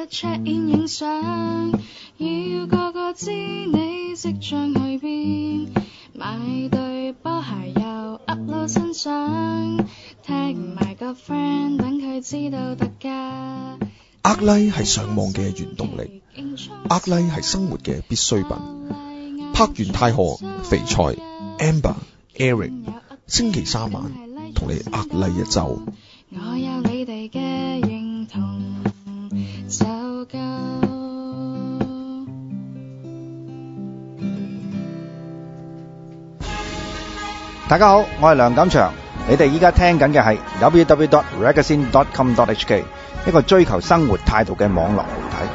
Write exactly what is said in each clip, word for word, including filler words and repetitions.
check in 影相，要個個知你即將去邊，買對波鞋又 upload 新相， tag 埋個 friend 等佢知道特價。 呃 like 係上網嘅原動力，呃 like 係生活嘅必需品。柏原太河、肥菜、Amber、Eric， 星期三晚同你呃 like 一周。 我有你哋嘅認同就夠。 大家好，我係梁錦祥，你哋依家聽緊嘅係 double-u double-u double-u dot ragazine dot com dot h k， 一個追求生活態度嘅網絡媒體。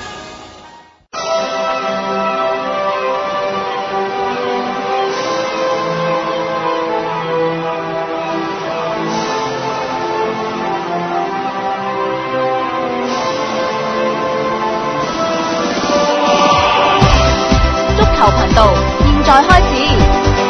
足球頻道，現在開始。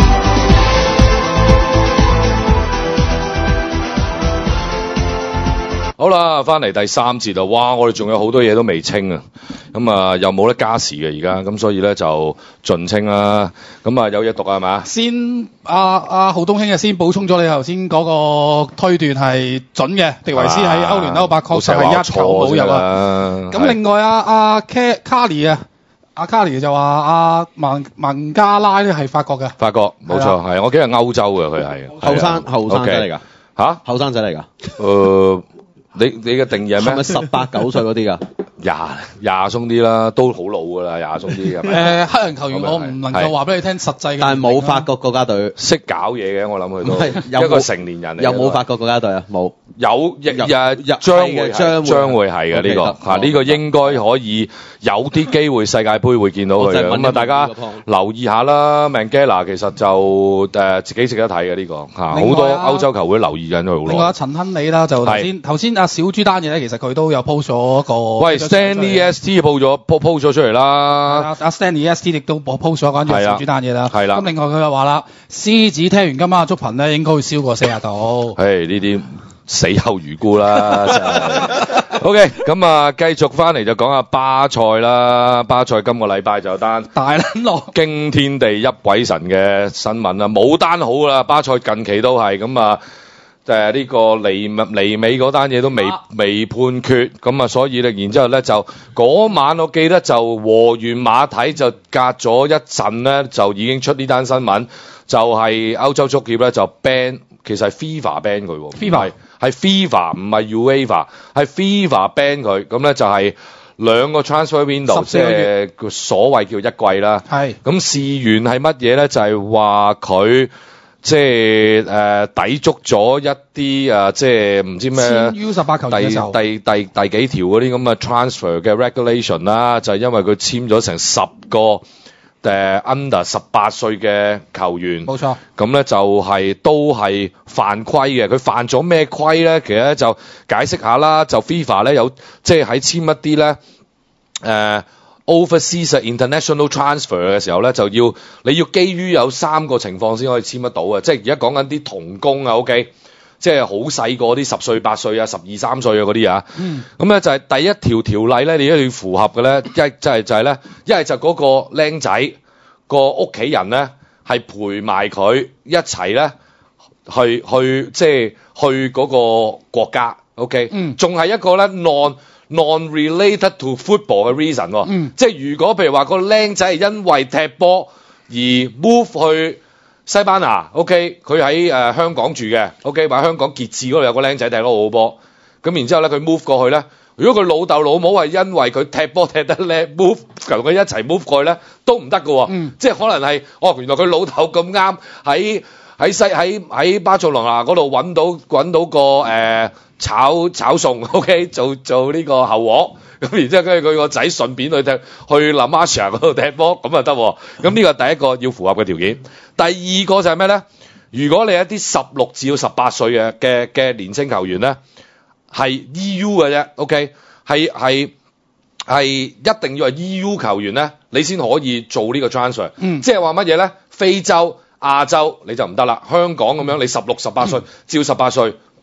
好啦，翻嚟第三節啦，哇！我哋仲有好多嘢都未清啊，咁啊又冇得加時嘅而家，咁所以咧就盡清啦。咁啊有嘢讀啊係嘛？ 先阿阿浩東兄啊，先補充咗你頭先嗰個推斷係準嘅，迪維斯喺歐聯歐霸確實係一球冇入啊。咁另外阿阿卡里啊，阿卡里就話阿文文加拉咧係法國嘅， 法國冇錯係，我記得係歐洲嘅佢係後生後生仔嚟㗎嚇， 後生仔嚟㗎。 誒。你你嘅定義係咩？ 係咪十八九歲嗰啲㗎？ 廿廿鬆啲啦，都好老㗎啦，廿鬆啲係咪？ 誒黑人球員我唔能夠話俾你聽實際嘅， 但係冇法國國家隊識搞嘢嘅，我諗佢都一個成年人嚟。 有冇法國國家隊啊？冇。 有日日將會將將會係嘅呢個嚇，呢個應該可以有啲機會世界盃會見到佢嘅。咁啊，大家留意下啦。Mangala 其實就誒自己值得睇嘅呢個嚇，好多歐洲球會留意緊佢好耐。 另外陳亨利啦，就頭先頭先阿小豬單嘢咧，其實佢都有 post 咗個。 喂 ，Stanley S T 報咗 post 咗出嚟啦。 阿阿 Stanley S T 亦都 post 咗關於小豬單嘢啦。 係啦。 咁另外佢又話啦，獅子聽完今晚嘅足頻咧，應該會燒過四十度。 係呢啲。死後如故啦，真係。OK，咁啊，繼續翻嚟就講下巴塞啦。巴塞今個禮拜就有單大撚落驚天地泣鬼神嘅新聞啦，冇單好啦。巴塞近期都係咁啊，誒呢個離離尾嗰單嘢都未未判決，咁啊，所以咧，然之後咧就嗰晚我記得就和完馬體就隔咗一陣咧，就已經出呢單新聞，就係歐洲足協咧就 ban， 其實係 FIFA ban 佢喎 ，FIFA 係 FIFA 唔係 UEFA， 係 FIFA ban 佢，咁咧就係兩個 transfer window， 即係個所謂叫一季啦。 係咁事源係乜嘢咧？就係話佢即係誒、呃、抵觸咗一啲啊，即係唔知咩 U 十八球員嘅時候第第第第幾條嗰啲咁嘅 transfer 嘅 regulation 啦，就係因為佢簽咗成十個。誒 under 十八歲嘅球員， 冇錯。 咁咧就係、是、都係犯規嘅。佢犯咗咩規咧？其實咧就解釋下啦。就 FIFA 咧有即係喺簽一啲咧誒 overseas international transfer 嘅時候咧，就要你要基於有三個情況先可以簽得到嘅。即係而家講緊啲童工啊 ，OK， 即係好細個啲十歲八歲啊、十二三歲啊嗰啲啊。嗯。咁咧就係第一條條例咧，你一定要符合嘅咧，一即係就係咧，一係就嗰個僆仔。個屋企人咧係陪埋佢一齊咧去去即係去嗰個國家 ，OK， 嗯，仲係一個咧 non non related to football 嘅 reason 喎，嗯，即係如果譬如話個僆仔係因為踢波而 move 去西班牙 ，OK， 佢喺誒香港住嘅 ，OK， 或者香港傑志嗰度有個僆仔踢得好好波，咁然之後咧佢 move 過去咧。如果佢老豆老母係因為佢踢波踢得叻 ，move 同佢一齊 move 過去咧，都唔得㗎喎。嗯，即係可能係，哦，原來佢老豆咁啱喺喺西喺喺巴塞羅那嗰度揾到揾到個誒、呃、炒炒餸 ，OK， 做做呢個後鑊。咁然之後跟住佢個仔順便去踢去 La Masia 嗰度踢波，咁啊得。咁呢個第一個要符合嘅條件。第二個就係咩咧？如果你一啲十六至到十八歲嘅嘅嘅年青球員咧。係 E U 嘅啫 ，OK， 係係係一定要係 E U 球員咧，你先可以做呢個 transfer。嗯，即係話乜嘢咧？非洲、亞洲你就唔得啦。香港咁樣，你十六、十八歲，照十八歲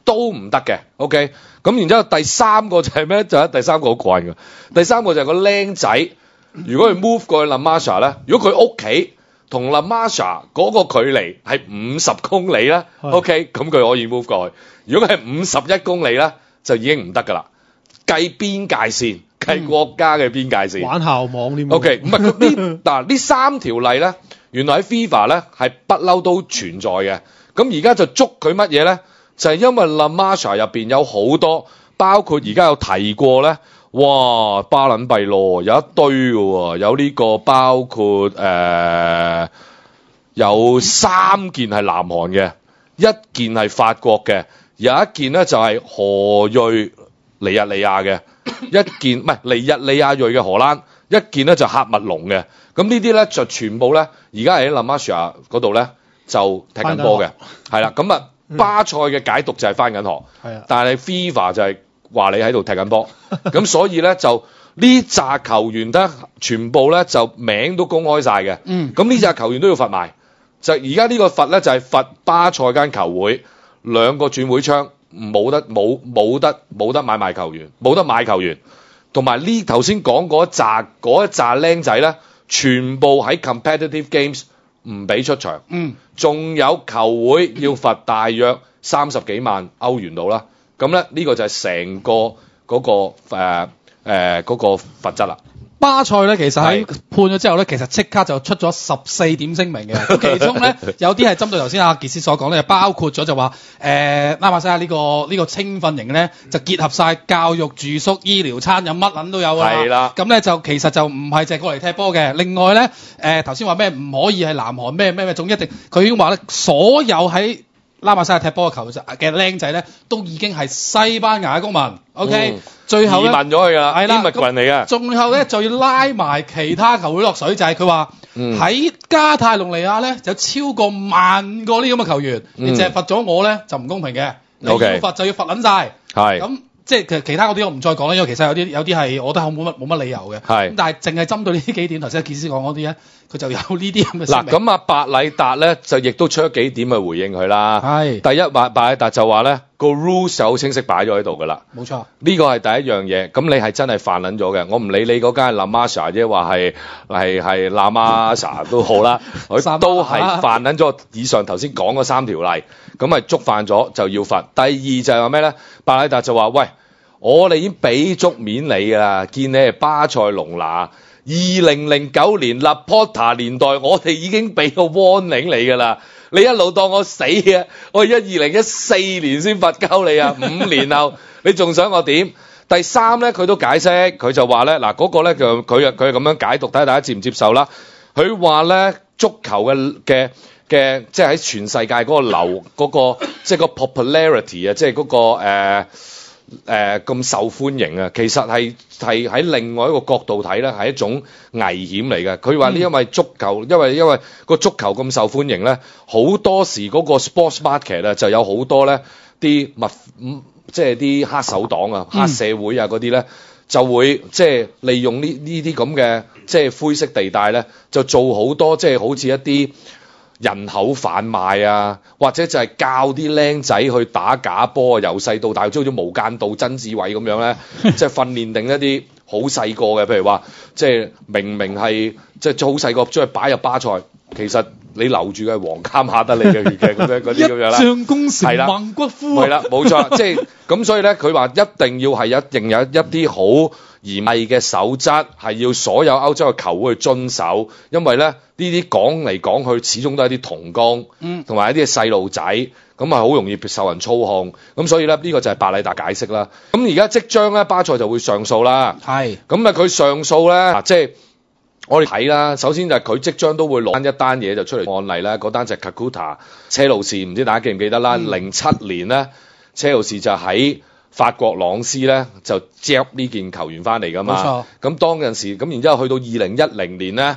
都唔得嘅。OK， 咁然之後第三個就係咩？就係、是、第三個好怪嘅。第三個就係個僆仔，如果佢 move 過去 La Masia 咧，如果佢屋企同 La Masia 嗰個距離係五十公里咧，OK， 咁佢可以 move 過去。如果佢係五十一公里咧，就已經唔得㗎啦。計邊界線，計國家嘅邊界線。 玩校網添。 OK， 唔係呢嗱呢三條例咧，原來喺 FIFA 咧係不嬲都存在嘅。咁而家就捉佢乜嘢咧？就係、是、因為 La Masia 入邊有好多，包括而家有提過咧。哇，巴撚閉咯，有一堆嘅喎，有呢個包括誒、呃、有三件係南韓嘅，一件係法國嘅，有一件咧就係何裔尼日利亞嘅，一件唔係尼日利亞裔嘅荷蘭，一件咧就喀麥隆嘅。咁呢啲咧就全部咧，而家喺 La Masia 嗰度咧就踢緊波嘅，係啦。咁啊巴塞嘅解讀就係返緊學， 嗯、 但係 FIFA 就係話你喺度踢緊波，咁所以咧就呢紮球員咧全部咧就名都公開晒嘅。嗯，咁呢紮球員都要罰埋。就而家呢個罰咧就係、是、罰巴塞間球會兩個轉會窗。冇得冇冇得冇得買賣球員，冇得買球員，同埋呢頭先講嗰一紮嗰一紮僆仔咧，全部喺 competitive games 唔俾出場，嗯，仲有球會要罰大約三十幾萬歐元度啦，咁咧呢個就係成個嗰、嗰個誒誒嗰個罰則啦。 巴塞咧，其實喺判咗之後咧，其實即刻就出咗十四點聲明嘅。咁其中咧有啲係針對頭先阿傑斯所講咧，包括咗就話誒拉馬西亞呢個呢、呢個青訓營咧，就結合晒教育、住宿、醫療、餐飲乜撚都有啦。係啦。咁咧就其實就唔係淨係過嚟踢波嘅。另外咧誒頭先話咩唔可以係南韓咩咩咩，總一定佢已經話咧，所有喺拉馬西亞踢波嘅球嘅僆仔咧，都已經係西班牙嘅公民。OK，、嗯、最後咧移民咗去㗎，係啦，移民人嚟嘅。 最後咧就要拉埋其他球會落水，就係佢話喺加泰隆尼亞咧有超過萬個呢咁嘅球員，嗯、你淨係罰咗我咧就唔公平嘅。你要罰就要罰撚晒。係咁。即係其其他嗰啲我唔再講啦，因為其實有啲有啲係我覺得冇乜冇乜理由嘅。係咁，但係淨係針對呢幾點，頭先阿傑斯講嗰啲咧，佢就有呢啲咁嘅。嗱， 咁阿白禮達咧就亦都出咗幾點去回應佢啦。係第一，白白禮達就話咧個 rules 就好清晰擺咗喺度㗎啦。冇錯，呢個係第一樣嘢。咁你係真係犯撚咗嘅，我唔理你嗰間係 La Masia 啫，話係係係 La Masia 都好啦，佢都係犯撚咗以上頭先講嗰三條例，咁係觸犯咗就要罰。第二就係話咩咧？白禮達就話喂。我哋已經俾足面你㗎啦，見你係巴塞隆拿，二零零九年 Laporta 年代，我哋已經俾個 warning 你㗎啦，你一路當我死嘅，我一二零一四年先罰鳩你啊，五年後你仲想我點？第三咧，佢都解釋，佢就話咧，嗱嗰個咧就佢佢係咁樣解讀，睇下大家接唔接受啦。佢話咧足球嘅嘅嘅，即係喺全世界嗰個流嗰、嗰個，即係個 popularity 啊，即係嗰個誒。誒咁、呃、受歡迎啊，其實係係喺另外一個角度睇咧，係一種危險嚟嘅。佢話呢，因為足球，因為因為個足球咁受歡迎咧，好多時嗰個 sports market 啊，就有好多咧啲密，即係啲黑手黨啊、黑社會啊嗰啲咧，就會即係利用呢呢啲咁嘅即係灰色地帶咧，就做好多即係好似一啲人口販賣啊，或者就係教啲僆仔去打假波啊，由細到大，即係好似無間道曾志偉咁樣咧，即係訓練定一啲好細個嘅，譬如話，即係明明係即係好細個將佢擺入巴塞，其實你留住嘅係皇家馬德里嘅血嘅咁樣嗰啲咁樣啦， 將功成萬骨枯啊， 係啦，冇錯，即係咁，所以咧，佢話一定要係一定有一啲好嚴厲嘅守則，係要所有歐洲嘅球會去遵守，因為咧呢啲講嚟講去，始終都係啲童工，同埋、嗯、一啲細路仔，咁啊好容易受人操控，咁所以咧呢、呢個就係白禮達解釋啦。咁而家即將咧巴塞就會上訴啦，係，咁啊佢上訴咧，即係我哋睇啦，首先就係佢即將都會攞一單嘢就出嚟案例啦，嗰單就係 Kakuta 車路士，唔知大家記唔記得啦？零七、嗯、年咧車路士就喺法國朗斯咧就接呢件球員翻嚟噶嘛，冇錯。咁當陣時，咁然之後去到二零一零年咧，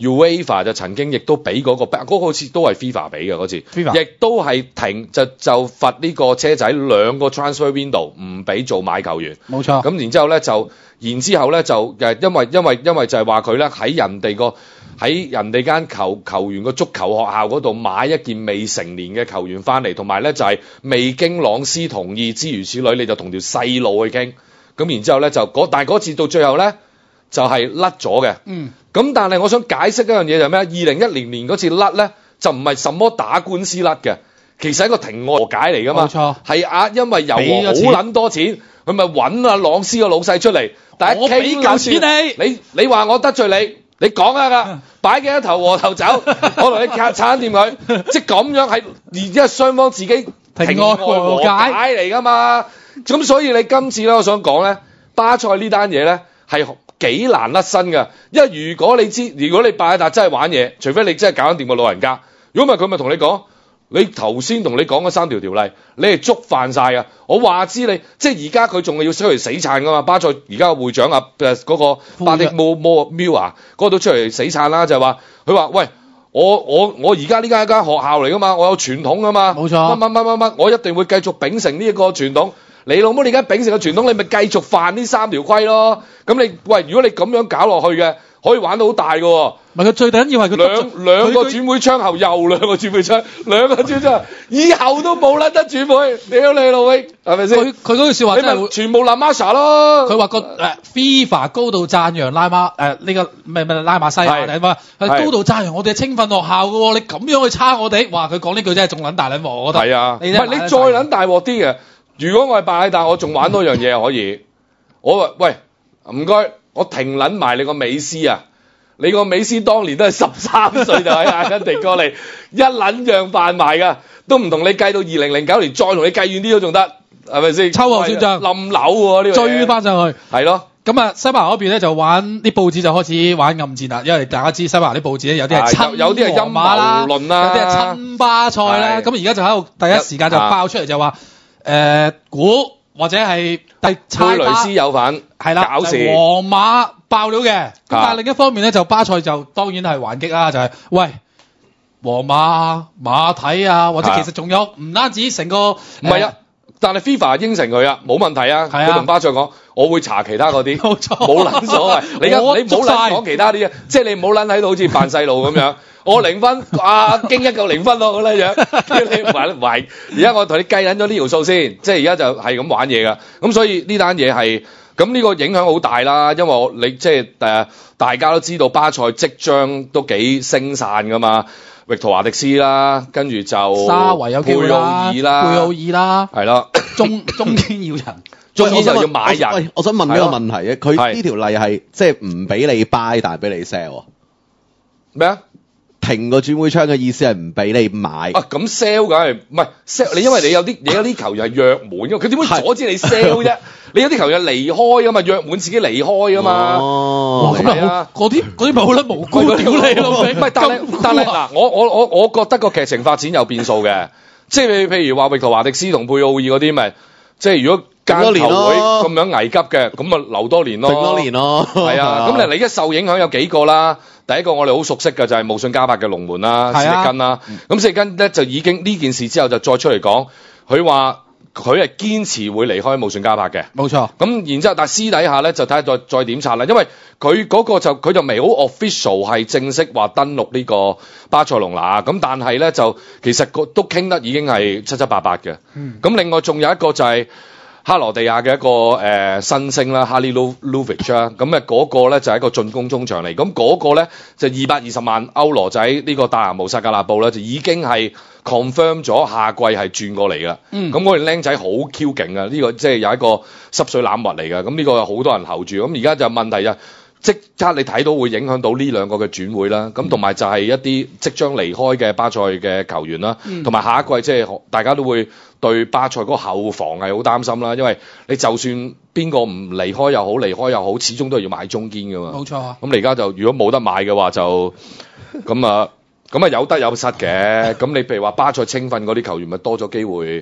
UEFA 就曾經亦都俾嗰個，嗰、嗰個好似都係 FIFA 俾嘅嗰次， FIFA 亦都係停就就罰呢個車仔兩個 transfer window 唔俾做買球員。 冇錯。 咁然之後咧就，然之後咧就誒，因為因為因為就係話佢咧喺人哋個喺人哋間球球員個足球學校嗰度買一件未成年嘅球員翻嚟，同埋咧就係、是、未經朗斯同意諸如此類，你就同條細路去傾。咁然之後咧就嗰，但係嗰次到最後咧就係甩咗嘅。嗯。咁但係我想解釋一樣嘢就係咩？二零一零年嗰次甩咧就唔係什麼打官司甩嘅，其實係一個庭外和解嚟噶嘛。冇錯。係啊，因為油王好撚多錢，佢咪揾阿朗斯個老細出嚟，大家傾夠錢你，你你話我得罪你，你講啊㗎，擺幾多頭和頭酒，我同你拆撐掂佢，即係咁樣係，而家雙方自己庭外和解嚟噶嘛。咁所以你今次咧，我想講咧，巴塞呢單嘢咧係幾難甩身㗎，因為如果你知，如果你拜達真係玩嘢，除非你真係搞掂個老人家，如果唔係佢咪同你講，你頭先同你講嗰三條條例，你係觸犯晒㗎。我話知你，即係而家佢仲係要出嚟死撐㗎嘛。巴塞而家個會長啊，誒、那、嗰個巴迪摩摩繆啊，嗰個都出嚟死撐啦，就係話佢話喂。我我我而家呢間係間學校嚟㗎嘛，我有傳統㗎嘛，冇錯，乜乜乜乜乜，我一定會繼續秉承呢一個傳統。你老母，你而家秉承個傳統，你咪繼續犯呢三條規咯。咁你喂，如果你咁樣搞落去嘅，可以玩到好大㗎喎。唔係佢最緊要係佢兩兩個轉會窗後又兩個轉會窗，兩個轉會窗，以後都冇撚得轉會。屌你老味，係咪先？佢佢嗰句説話真係全部拉馬沙咯。佢話個誒 FIFA 高度讚揚拉馬誒呢個唔係唔係拉馬西亞係嘛？係高度讚揚我哋青訓學校㗎喎，你咁樣去叉我哋，哇！佢講呢句真係仲撚大撚鑊，我覺得。係啊，唔係你再撚大鑊啲嘅。如果我係拜大，我仲玩多樣嘢可以。我話喂，唔該，我停撚埋你個美斯啊！你個美斯當年都係十三歲就喺阿根廷過嚟，一撚樣辦埋㗎，都唔同你計到二零零九年，再同你計遠啲都仲得，係咪先？秋後算帳，冧樓喎呢個追翻上去，係咯。咁啊，西班牙嗰邊咧就玩啲報紙就開始玩暗戰啦，因為大家知西班牙啲報紙咧有啲係親有啲係陰謀論啦，有啲係親巴塞啦。咁而家就喺度第一時間就爆出嚟就話誒估或者係第猜雷斯有份係啦，搞事皇馬爆料嘅。咁但係另一方面咧，就巴塞就當然係還擊啦，就係、是、喂皇馬馬體啊，或者其實仲有唔單止成個唔係啊。但係 FIFA 應承佢啊，冇問題啊。佢同巴塞講，我會查其他嗰啲，冇錯，冇撚所謂。你而家你唔好撚講其他啲啊，即係你唔好撚喺度好似扮細路咁樣。我零分，啊經一嚿零分咯咁樣樣。你唔係唔係？而家我同你計緊咗呢條數先，即係而家就係咁玩嘢㗎。咁所以呢單嘢係咁呢個影響好大啦，因為我你即係誒大家都知道巴塞即將都幾星散㗎嘛。域圖華迪斯啦，跟住就沙維有機會啦，貝奧爾啦，貝奧爾啦，係啦，中中堅要人，中堅就要買人。 喂，我想問一個問題嘅，佢呢條例係即係唔俾你 buy，但係俾你 sell 咩啊？ 停個轉會窗嘅意思係唔俾你買啊！咁 sell 梗係唔係 sell？你因為你有啲你有啲球員係約滿㗎，佢點會阻止你 sell 啫？你有啲球員離開㗎嘛，約滿自己離開㗎嘛。哦，咁啊，嗰啲嗰啲咪好撚無辜屌你咯？唔係，但係但係嗱，我我我我覺得個劇情發展有變數嘅，即係譬如話域圖華迪斯同貝奧爾嗰啲咪，即係如果間球會咁樣危急嘅，咁咪留多年咯，剩多年咯。係啊，咁你你而家受影響有幾個啦？第一個我哋好熟悉嘅就係慕遜加柏嘅龍門啦，史力根啦。咁史力根咧就已經呢件事之後就再出嚟講，佢話佢係堅持會離開慕遜加柏嘅。冇錯。咁然之後，但係私底下咧就睇下再再點拆啦，因為佢嗰個就佢就未好 official 係正式話登陸呢個巴塞隆拿。咁但係咧就其實個都傾得已經係七七八八嘅。咁、嗯、另外仲有一個就係、是。克羅地亞嘅一個誒、呃、新星啦，哈利路魯維奇啦，咁誒嗰個咧就係、是、一個進攻中場嚟，咁嗰個咧就二百二十萬歐羅仔呢個大藍無薩格納布咧就已經係 confirm 咗下季係轉過嚟㗎。嗯，咁嗰條僆仔好 Q 勁啊！呢、這個即係有一個濕水攬物嚟㗎，咁呢個有好多人候住，咁而家就問題就即刻你睇到會影響到呢兩個嘅轉會啦，咁同埋就係一啲即將離開嘅巴塞嘅球員啦，同埋、嗯、下一季即係大家都會對巴塞嗰個後防係好擔心啦，因為你就算邊個唔離開又好，離開又好，始終都係要買中堅㗎嘛。冇錯啊。咁你而家就如果冇得買嘅話就咁啊，咁啊有得有失嘅。咁你譬如話巴塞青訓嗰啲球員咪多咗機會。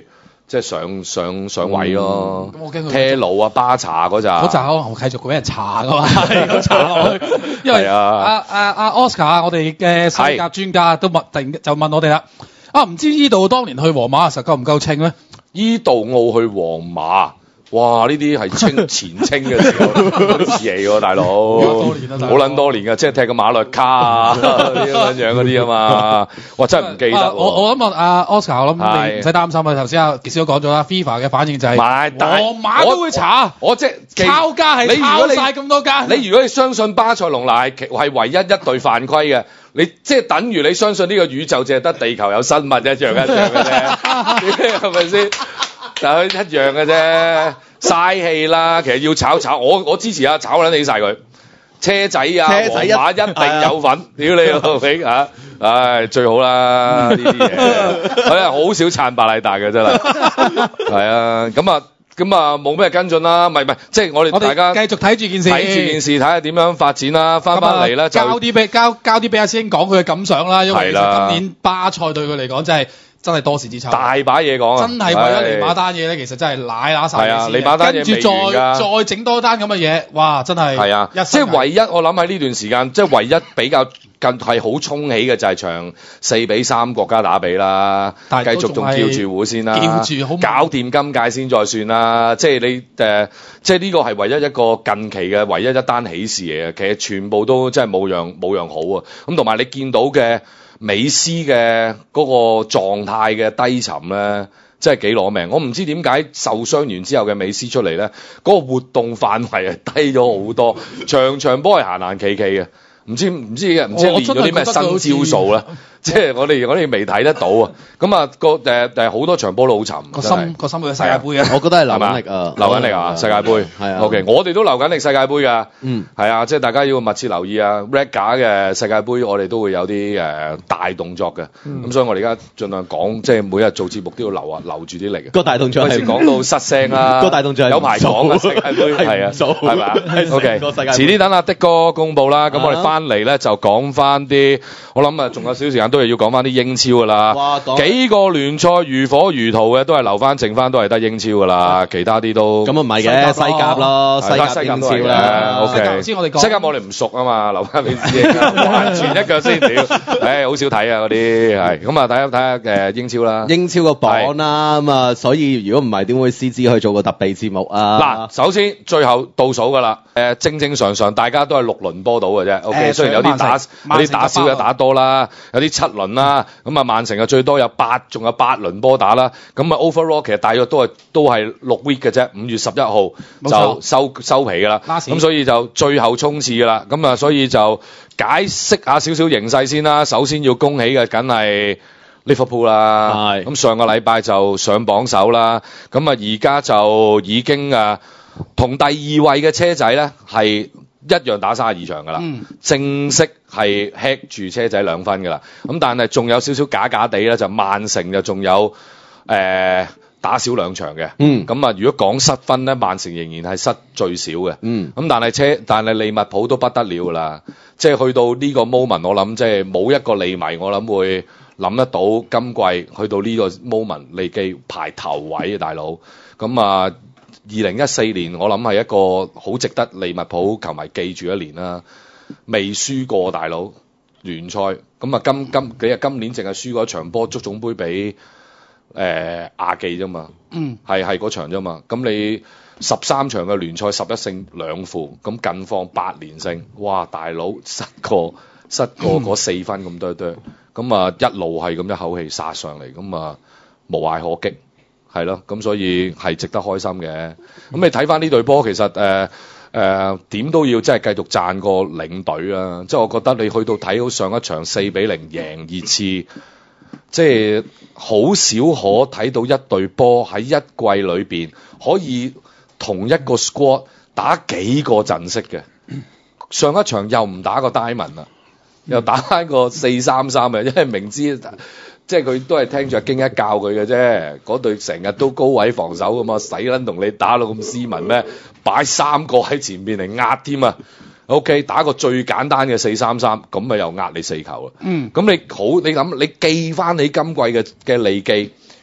即係上上上位咯。 咁我驚佢車路啊、巴查嗰扎， 嗰扎可能繼續俾人查噶嘛，咁查落去。因為係啊阿阿阿 Oscar 我哋嘅西甲專家都問，突然就問我哋啦，啊唔知呢度當年去皇馬嘅時候夠唔夠稱咧？ 伊度奧去皇馬。哇！呢啲係清前清嘅時候字嚟喎，大佬，好撚多年㗎，即係踢個馬略卡啊啲咁樣嗰啲啊嘛，哇！真係唔記得喎。 我我諗問阿 Oscar，我諗你唔使擔心啊。頭先阿傑少都講咗啦 ，FIFA 嘅反應就係， 皇馬都會查， 我即係抄家係抄曬咁多家。 你如果你相信巴塞隆拿係係唯一一隊犯規嘅，你即係等於你相信呢個宇宙淨係得地球有生物一樣一樣嘅啫，係咪先？就一樣嘅啫，嘥氣啦！其實要炒炒，我我支持啊，炒撚起晒佢。車仔啊， 車仔一皇馬一定有份，屌你老味嚇！唉，最好啦呢啲嘢，佢係好少撐白禮達嘅真係，係啊，咁啊。咁啊，冇咩跟進啦，唔係唔係，即係我哋大家繼續睇住件事， 睇住件事睇下點樣發展啦，翻返嚟咧就交啲俾交交啲俾阿師兄講佢嘅感想啦，因為其實今年巴塞對佢嚟講真係真係多事之秋， 大把嘢講啊， 真係為咗尼馬單嘢咧，其實真係奶乸晒嘅事。係啊， 尼馬單嘢跟住未完㗎， 再再整多單咁嘅嘢，哇！真係係啊，即係唯一我諗喺呢段時間，即係唯一比較近係好衝起嘅就係場四比三國家打比啦，繼續仲跳住糊先啦， 叫住好搞掂今屆先再算啦。即係你誒、呃，即係呢個係唯一一個近期嘅唯一一單喜事嚟嘅。其實全部都真係冇樣冇樣好啊。咁同埋你見到嘅美斯嘅嗰個狀態嘅低沉咧，真係幾攞命。我唔知點解受傷完之後嘅美斯出嚟咧，嗰、嗰個活動範圍係低咗好多，場場波係行行企企嘅。唔知唔知嘅，唔知練嗰啲咩新招數啦，即係我哋我哋未睇得到啊！咁啊個誒誒好多場波都好沉， 個心個心去世界盃啊！ 我覺得係流緊力啊， 流緊力啊！世界盃係啊 ，OK，我哋都流緊力世界盃㗎， 嗯， 係啊，即係大家要密切留意啊 ！Red 架嘅世界盃，我哋都會有啲誒大動作嘅，咁所以我哋而家盡量講，即係每日做節目都要留啊，留住啲力。 個大動作係講到失聲啦， 個大動作有排講啊！世界盃係啊，係咪 OK，遲啲等阿的哥公佈啦，咁我哋翻嚟咧就講。講翻啲，我諗啊，仲有少時間都係要講翻啲英超噶啦。幾個聯賽如火如荼嘅，都係留翻，剩翻都係得英超噶啦，其他啲都咁啊唔係嘅，西甲咯，西甲英超啦。 O K， 先我哋講西甲我哋唔熟啊嘛，留翻俾師兄完全一腳先屌，唉，好少睇啊嗰啲係。咁啊，睇下睇下誒英超啦， 英超個榜啦，咁啊，所以如果唔係點會 C G 去做個特備節目啊？ 嗱，首先最後倒數噶啦，誒正正常常大家都係六輪波到嘅啫。O K，雖然有啲打。有啲打少嘅打多啦，有啲七輪啦，咁啊曼城啊最多有八，仲有八輪波打啦，咁啊 overall 其實大約都係都係六 week 嘅啫，五月十一號就收收皮㗎啦，咁所以就最後衝刺㗎啦，咁啊所以就解釋下少少形勢先啦，首先要恭喜嘅梗係Liverpool啦，咁上個禮拜就上榜首啦，咁啊而家就已經啊同第二位嘅車仔咧係一樣打三十二場㗎啦，嗯、正式係 head 住車仔兩分㗎啦。咁但係仲有少少假假地咧，就曼城就仲有誒、呃、打少兩場嘅。嗯，咁啊，如果講失分咧，曼城仍然係失最少嘅。嗯，咁但係車，但係利物浦都不得了㗎啦。即係去到呢個 moment，我諗即係冇一個利迷，我諗會諗得到今季去到呢個 moment，利記排頭位啊，大佬。咁啊〜二零一四年我諗係一個好值得利物浦球迷記住一年啦，未輸過大佬聯賽，咁啊今今幾日今年淨係輸過一場波足總杯俾誒亞記啫嘛，嗯，係係嗰場啫嘛，咁你十三場嘅聯賽十一勝兩負，咁近況八連勝，哇大佬失過失過嗰四分咁多多，咁啊一路係咁一口氣殺上嚟，咁啊無懈可擊。係咯，咁所以係值得開心嘅。咁你睇翻呢隊波，其實誒誒點都要即係繼續讚個領隊啦。即係我覺得你去到睇到上一場四比零贏熱刺，即係好少可睇到一隊波喺一季裏邊可以同一個 squad 打幾個陣式嘅。上一場又唔打個 diamond 啦，又打翻個四三三嘅，因為明知。即係佢都係聽住阿京一教佢嘅啫，嗰隊成日都高位防守㗎嘛，使撚同你打到咁斯文咩？擺三個喺前邊嚟壓添啊 ！OK， 打個最簡單嘅四三三，咁咪又壓你四球啦。嗯，咁你好，你諗你記翻你今季嘅嘅利記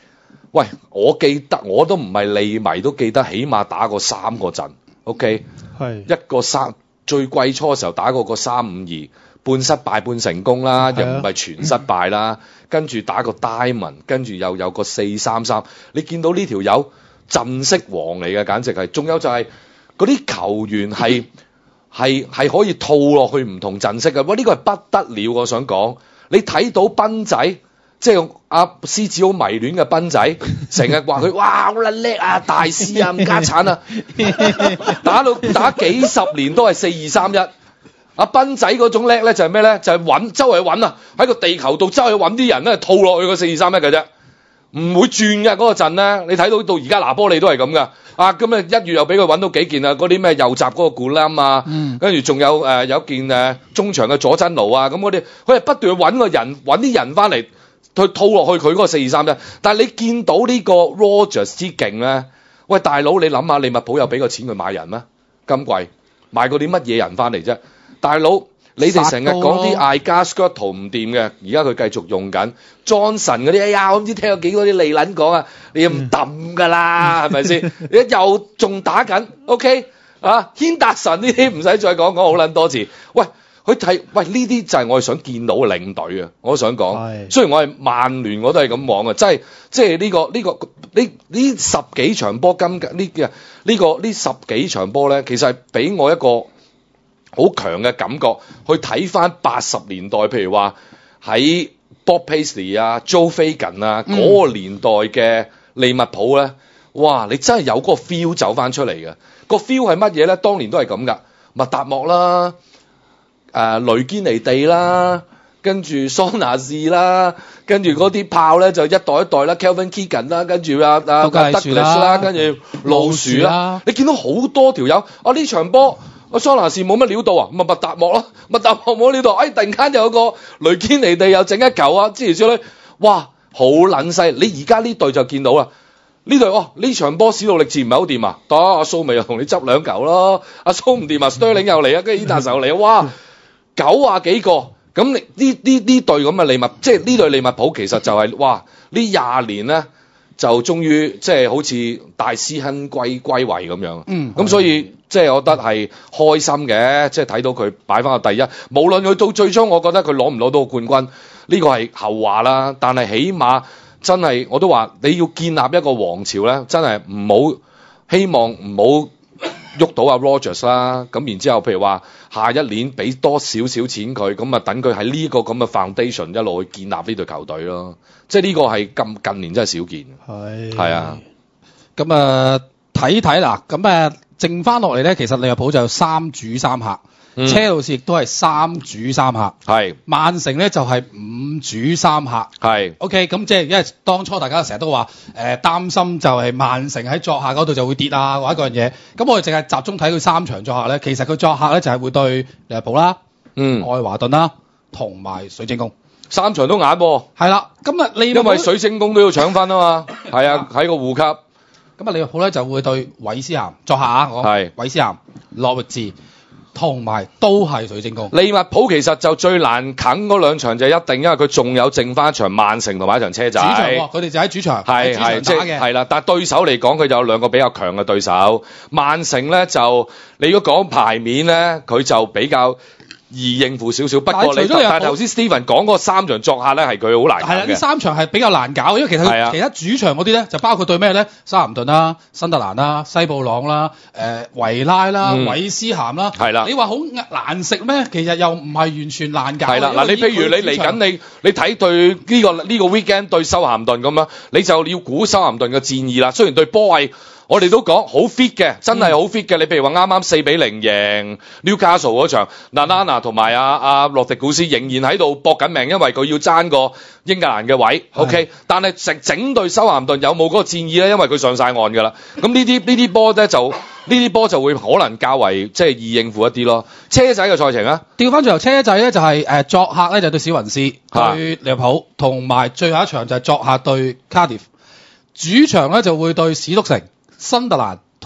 喂，我記得我都唔係利迷，都記得起碼打過三個陣 ，OK， 係一個三最季初嘅時候打過個三五二，半失敗半成功啦，又唔係全失敗啦，跟住打個 Diamond，跟住又有個四三三，你見到呢條友陣式王嚟嘅，簡直係，仲有就係嗰啲球員係係係可以套落去唔同陣式嘅，哇！呢、這個係不得了，我想講，你睇到賓仔。即係阿獅子好迷戀嘅賓仔，成日話佢哇好撚叻啊，大師啊，咁家產啊，打到打幾十年都係四二三一。阿賓仔嗰種叻咧就係咩咧？就係、是、揾周圍揾啊，喺個地球度周圍揾啲人咧套落去個四二三一嘅啫，唔會轉嘅嗰、那個陣咧。你睇到到而家拿波利都係咁噶。啊咁啊一月又俾佢揾到幾件啊，嗰啲咩右閘嗰個古冧啊，跟住仲有誒、呃、有件誒、呃、中場嘅佐真奴啊，咁嗰啲佢係不斷去揾個人揾啲人翻嚟。佢套落去佢嗰個四二三一，但係你見到呢個 Rogers 之勁咧，喂大佬你諗下利物浦有俾個錢佢買人咩？咁貴買過啲乜嘢人翻嚟啫？大佬你哋成日講啲艾加 Skirtle 唔掂嘅，而家佢繼續用緊 Johnson 嗰啲，哎呀我唔知聽過幾多啲利撚講啊，你又唔揼㗎啦，係咪先？你又仲打緊 ，OK 啊？軒達臣呢啲唔使再講講好撚多次，喂。佢睇喂呢啲就係我係想見到嘅領隊啊！我想講，雖然我係曼聯，我都係咁望嘅，即係即係呢個呢個呢呢十幾場波今呢嘅呢個呢十幾場波咧，其實係俾我一個好強嘅感覺去睇翻八十年代，譬如話喺 Bob Paisley 啊、Joe Fagan 啊嗰、嗯、個年代嘅利物浦咧，哇！你真係有嗰個 feel 走翻出嚟嘅，個 feel 係乜嘢咧？當年都係咁噶，麥達莫啦。誒、呃、雷堅尼地啦，跟住桑拿士啦，跟住嗰啲炮咧就一代一代啦 ，Kelvin Keegan 啦，跟住啊啊德力啦，跟住老鼠啦，你見到好多條友啊！呢場波啊桑拿士冇乜料到啊，咪麥達莫咯，麥達莫冇料到，哎突然間就有個雷堅尼地又整一球啊，諸如此類，哇好撚犀！你而家呢隊就見到啦。呢隊哦，呢場波史杜力治唔係好掂啊，得阿蘇咪又同你執兩球咯，阿蘇唔掂啊 ，Sterling 又嚟啊，跟住伊達又嚟啊，哇！九啊幾個咁，你呢呢呢隊咁嘅利物，即係呢隊利物浦其實就係、是、哇呢廿年咧就終於即係好似大師兄歸歸位咁樣，嗯，咁所以即係我覺得係開心嘅，即係睇到佢擺翻個第一，無論佢到最終，我覺得佢攞唔攞到冠軍呢、這個係後話啦，但係起碼真係我都話你要建立一個王朝咧，真係唔好希望唔好。喐到阿 Rogers 啦，咁然之後，譬如話下一年俾多少少錢佢，咁啊等佢喺呢個咁嘅 foundation 一路去建立呢隊球隊咯。即係呢個係近近年真係少見。係係啊， 咁啊睇睇啦，咁啊剩翻落嚟咧，其實利物浦就有三主三客，嗯、車路士亦都係三主三客，係曼城咧就係、是、五主三客，係 OK。咁即係因為當初大家成日都話誒擔心就係曼城喺作客嗰度就會跌啊或者嗰樣嘢，咁我哋淨係集中睇佢三場作客咧，其實佢作客咧就係會對利物浦啦、嗯、愛華頓啦同埋水晶宮， 三場都硬喎。係啦，咁啊利物浦因為水晶宮都要搶分啊嘛，係啊喺個護級， 咁啊利物浦咧就會對韋斯咸作客啊，我係韋斯咸、諾域治。同埋都係水晶宮。 利物浦其實就最難啃嗰兩場就一定，因為佢仲有剩翻一場曼城同埋一場車仔。 主場喎、哦，佢哋就喺主場，係係即係係啦。但係對手嚟講，佢就有兩個比較強嘅對手。曼城咧就你如果講牌面咧，佢就比較易應付少少。不過你但係頭先 Steven 講嗰三場作客咧，係佢好難搞嘅。係啦，呢三場係比較難搞，因為其實其他主場嗰啲咧就包括對咩咧？修咸頓啦、新特蘭啦、西布朗啦、誒、呃、維拉啦、韋、嗯、斯咸啦。係啦，你話好難食咩？其實又唔係完全難搞。係啦，嗱你譬如你嚟緊你你睇對呢、呢個呢、呢個 weekend 對修咸頓咁樣，你就要估修咸頓嘅戰意啦。雖然對波係。我哋都講好 fit 嘅，真係好 fit 嘅。你譬如話啱啱四比零贏 Newcastle 嗰場 Nanana 同埋阿阿洛迪古斯仍然喺度搏緊命，因為佢要爭個英格蘭嘅位。OK， 但係整整隊修咸頓有冇嗰個戰意咧？因為佢上晒岸㗎啦。咁呢啲呢啲波咧就呢啲波就會可能較為即係易應付一啲咯。車仔嘅賽程啊，調翻轉頭車仔咧就係、是、誒、呃、作客咧就對史雲斯對利物浦，同埋最後一場就係作客對 Cardiff， 主場咧就會對史篤城、新特蘭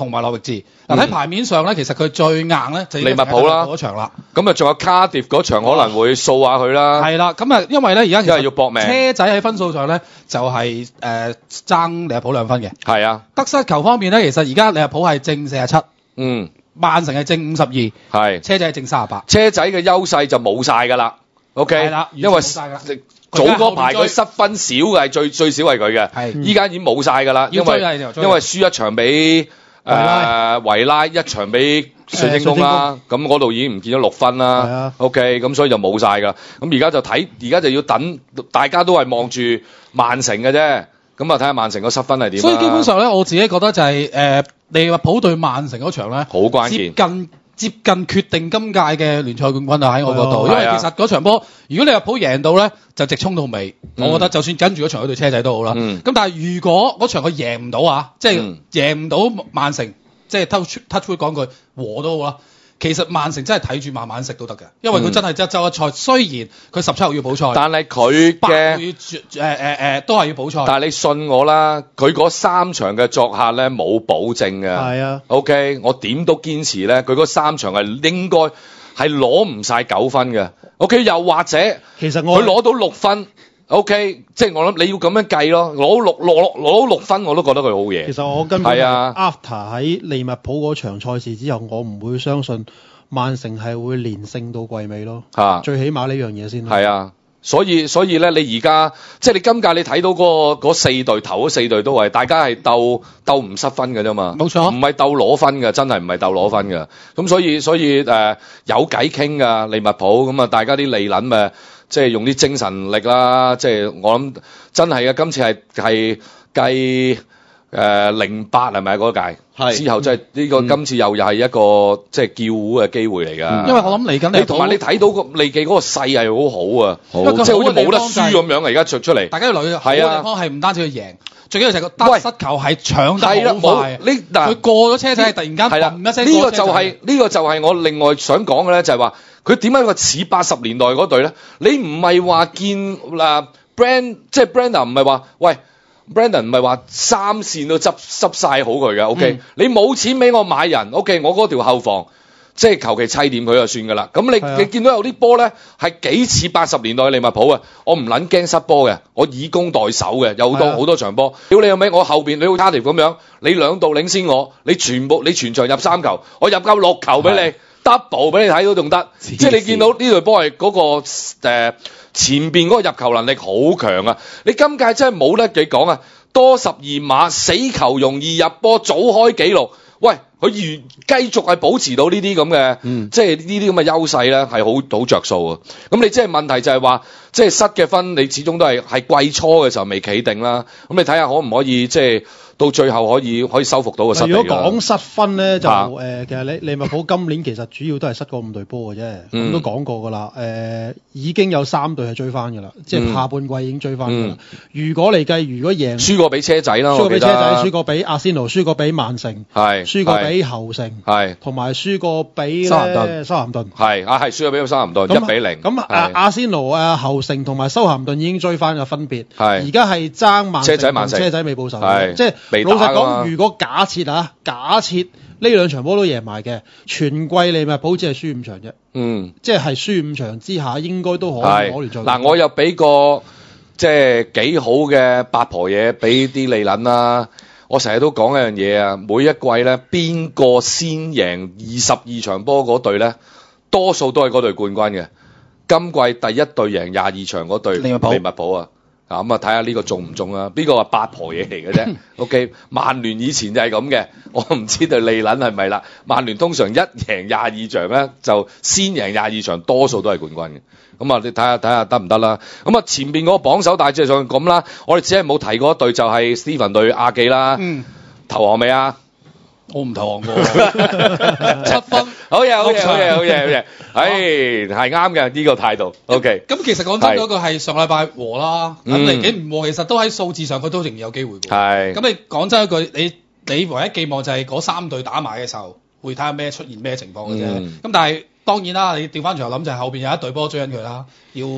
同埋諾域治。嗱喺牌面上咧，其實佢最硬咧就利物浦啦嗰場啦。 咁啊，仲有卡迪嗰場可能會掃下佢啦。 係啦，咁啊，因為咧而家其因為要搏命， 車仔喺分數上咧就係誒爭利物浦兩分嘅。 係啊， 得失球方面咧，其實而家利物浦係正四十七， 嗯， 曼城係正五十二， 係車仔係正三十八。 車仔嘅優勢就冇晒㗎啦。OK， 係啦， 因為早嗰排佢失分少嘅係最最少係佢嘅， 係依家已經冇晒㗎啦，因為因為輸一場俾誒維拉，一場俾水晶宮啦，咁嗰度已經唔見咗六分啦。OK，咁所以就冇晒㗎。咁而家就睇，而家就要等，大家都係望住曼城嘅啫。咁啊睇下曼城個失分係點。 所以基本上咧，我自己覺得就係、是、誒、呃、利物浦對曼城嗰場咧， 好關鍵， 接近接近決定今屆嘅聯賽冠軍啊！喺我嗰度， 係啊因為其實嗰場波，如果利物浦贏到咧，就直衝到尾。嗯、我覺得就算跟住嗰場嗰對車仔都好啦。咁、嗯、但係如果嗰場佢贏唔到啊，即係、嗯、贏唔到曼城，即係 touch touch wood 講句和都好啦。其實曼城真係睇住慢慢食都得嘅，因為佢真係一週一賽。雖然佢十七號要補賽， 但係佢嘅誒誒誒都係要補賽。 但係你信我啦，佢嗰三場嘅作客咧冇保證嘅。 係啊 ，OK，我點都堅持咧，佢嗰三場係應該係攞唔晒九分嘅。OK，又或者其實我佢攞到六分。O.K. 即係我諗你要咁樣計咯，攞六攞攞六分我都覺得佢好嘢。 其實我根本係啊 ，after 喺利物浦嗰場賽事之後，我唔會相信曼城係會連勝到季尾咯。 啊， 最起碼呢樣嘢先。 係啊，所以所以咧，你而家即係你今屆你睇到嗰個嗰四隊頭嗰四隊都係大家係鬥鬥唔失分嘅啫嘛。 冇錯， 唔係鬥攞分嘅，真係唔係鬥攞分嘅。咁所以所以誒、呃、有偈傾㗎利物浦咁啊，大家啲利撚咪。即係用啲精神力啦，即係我諗真係嘅，今次係係計誒零八係咪嗰屆？係之後即係呢個、嗯、今次又又係一個即係叫糊嘅機會嚟㗎、嗯。 因為我諗嚟緊你同埋你睇到個利記嗰個勢係好好啊，即係好似冇得輸咁樣啊！而家出出嚟， 大家要留意，好嘅地方係唔單止佢贏，最緊要就係個得失球係搶得好快。呢嗱佢過咗車仔係突然間嘣一聲。 呢個就係、是、呢、呢個就係我另外想講嘅咧，就係話。佢點解個似八十年代嗰隊咧？你唔係話見嗱 Brand 即係 Brandon 唔係話喂 Brandon 唔係話三線都執執曬好佢嘅 ，OK？、嗯、你冇錢俾我買人 ，OK？ 我嗰條後防即係求其砌掂佢就算㗎啦。咁你、啊、你見到有啲波咧係幾似八十年代嘅利物浦啊？我唔撚驚失波嘅，我以攻代守嘅，有好多好、啊、多場波。屌你有咩？我後邊你好 Cardiff 咁樣，你兩度領先我，你全部你全場入三球，我入夠六球俾你。double 俾你睇到仲得，即係你見到呢隊波係嗰個誒、呃、前邊嗰個入球能力好強啊！你今屆真係冇得幾講啊，多十二碼死球容易入波，早開紀錄。喂，佢如繼續係保持到呢啲咁嘅，嗯、即係呢啲咁嘅優勢咧，係好好着數啊！咁你即係問題就係話，即係失嘅分，你始終都係係季初嘅時候未企定啦。咁你睇下可唔可以即係？到最後可以可以收復到個失地啦。如果講失分咧，就誒、啊呃、其實你利物浦今年其實主要都係失嗰五隊波嘅啫。咁、嗯、都講過㗎啦。誒、呃、已經有三隊係追翻㗎啦，即係下半季已經追翻㗎啦。如果嚟計，如果贏， 輸過俾車仔啦， 輸過俾車仔，輸過俾阿仙奴，輸過俾曼城，係輸過俾侯城，係同埋輸過俾修咸頓。修咸頓係啊，係輸過俾修咸頓一比零。 咁阿阿仙奴、啊侯城同埋修咸頓已經追翻嘅分別。係而家係爭曼城，車仔曼城，車仔未報仇。係即係。老實講，如果假設啊，假設呢兩場波都贏埋嘅，全季利物浦只係輸五場啫。嗯，即係係輸五場之下，應該都可以攞聯賽。 嗱，我又俾個即係幾好嘅八婆嘢俾啲利撚啦。我成日都講一樣嘢啊，每一季咧，邊個先贏二十二場波嗰隊咧，多數都係嗰隊冠軍嘅。今季第一隊贏廿二場嗰隊利物浦，利物浦啊。咁啊，睇下呢個中唔中啊？邊個話八婆嘢嚟嘅啫？OK，曼聯以前就係咁嘅，我唔知道利撚係咪啦。曼聯通常一贏廿二場咧，就先贏廿二場，多數都係冠軍嘅。咁啊，你睇下睇下得唔得啦？咁啊，前邊嗰個榜首大致上咁啦。我哋只係冇提過一隊，就係 Steven 對亞記啦。嗯，投降未啊？ 我唔投降過，七分， 好嘢，好嘢，好嘢，好嘢，好嘢，唉，係啱嘅呢個態度。OK， 咁其實講真嗰個係上禮拜和啦，咁你你唔和，其實都喺數字上佢都仍然有機會嘅。係，咁你講真一句，你你唯一寄望就係嗰三隊打埋嘅時候，會睇下咩出現咩情況嘅啫。咁但係當然啦，你調翻轉頭諗就係後邊有一隊波追緊佢啦，要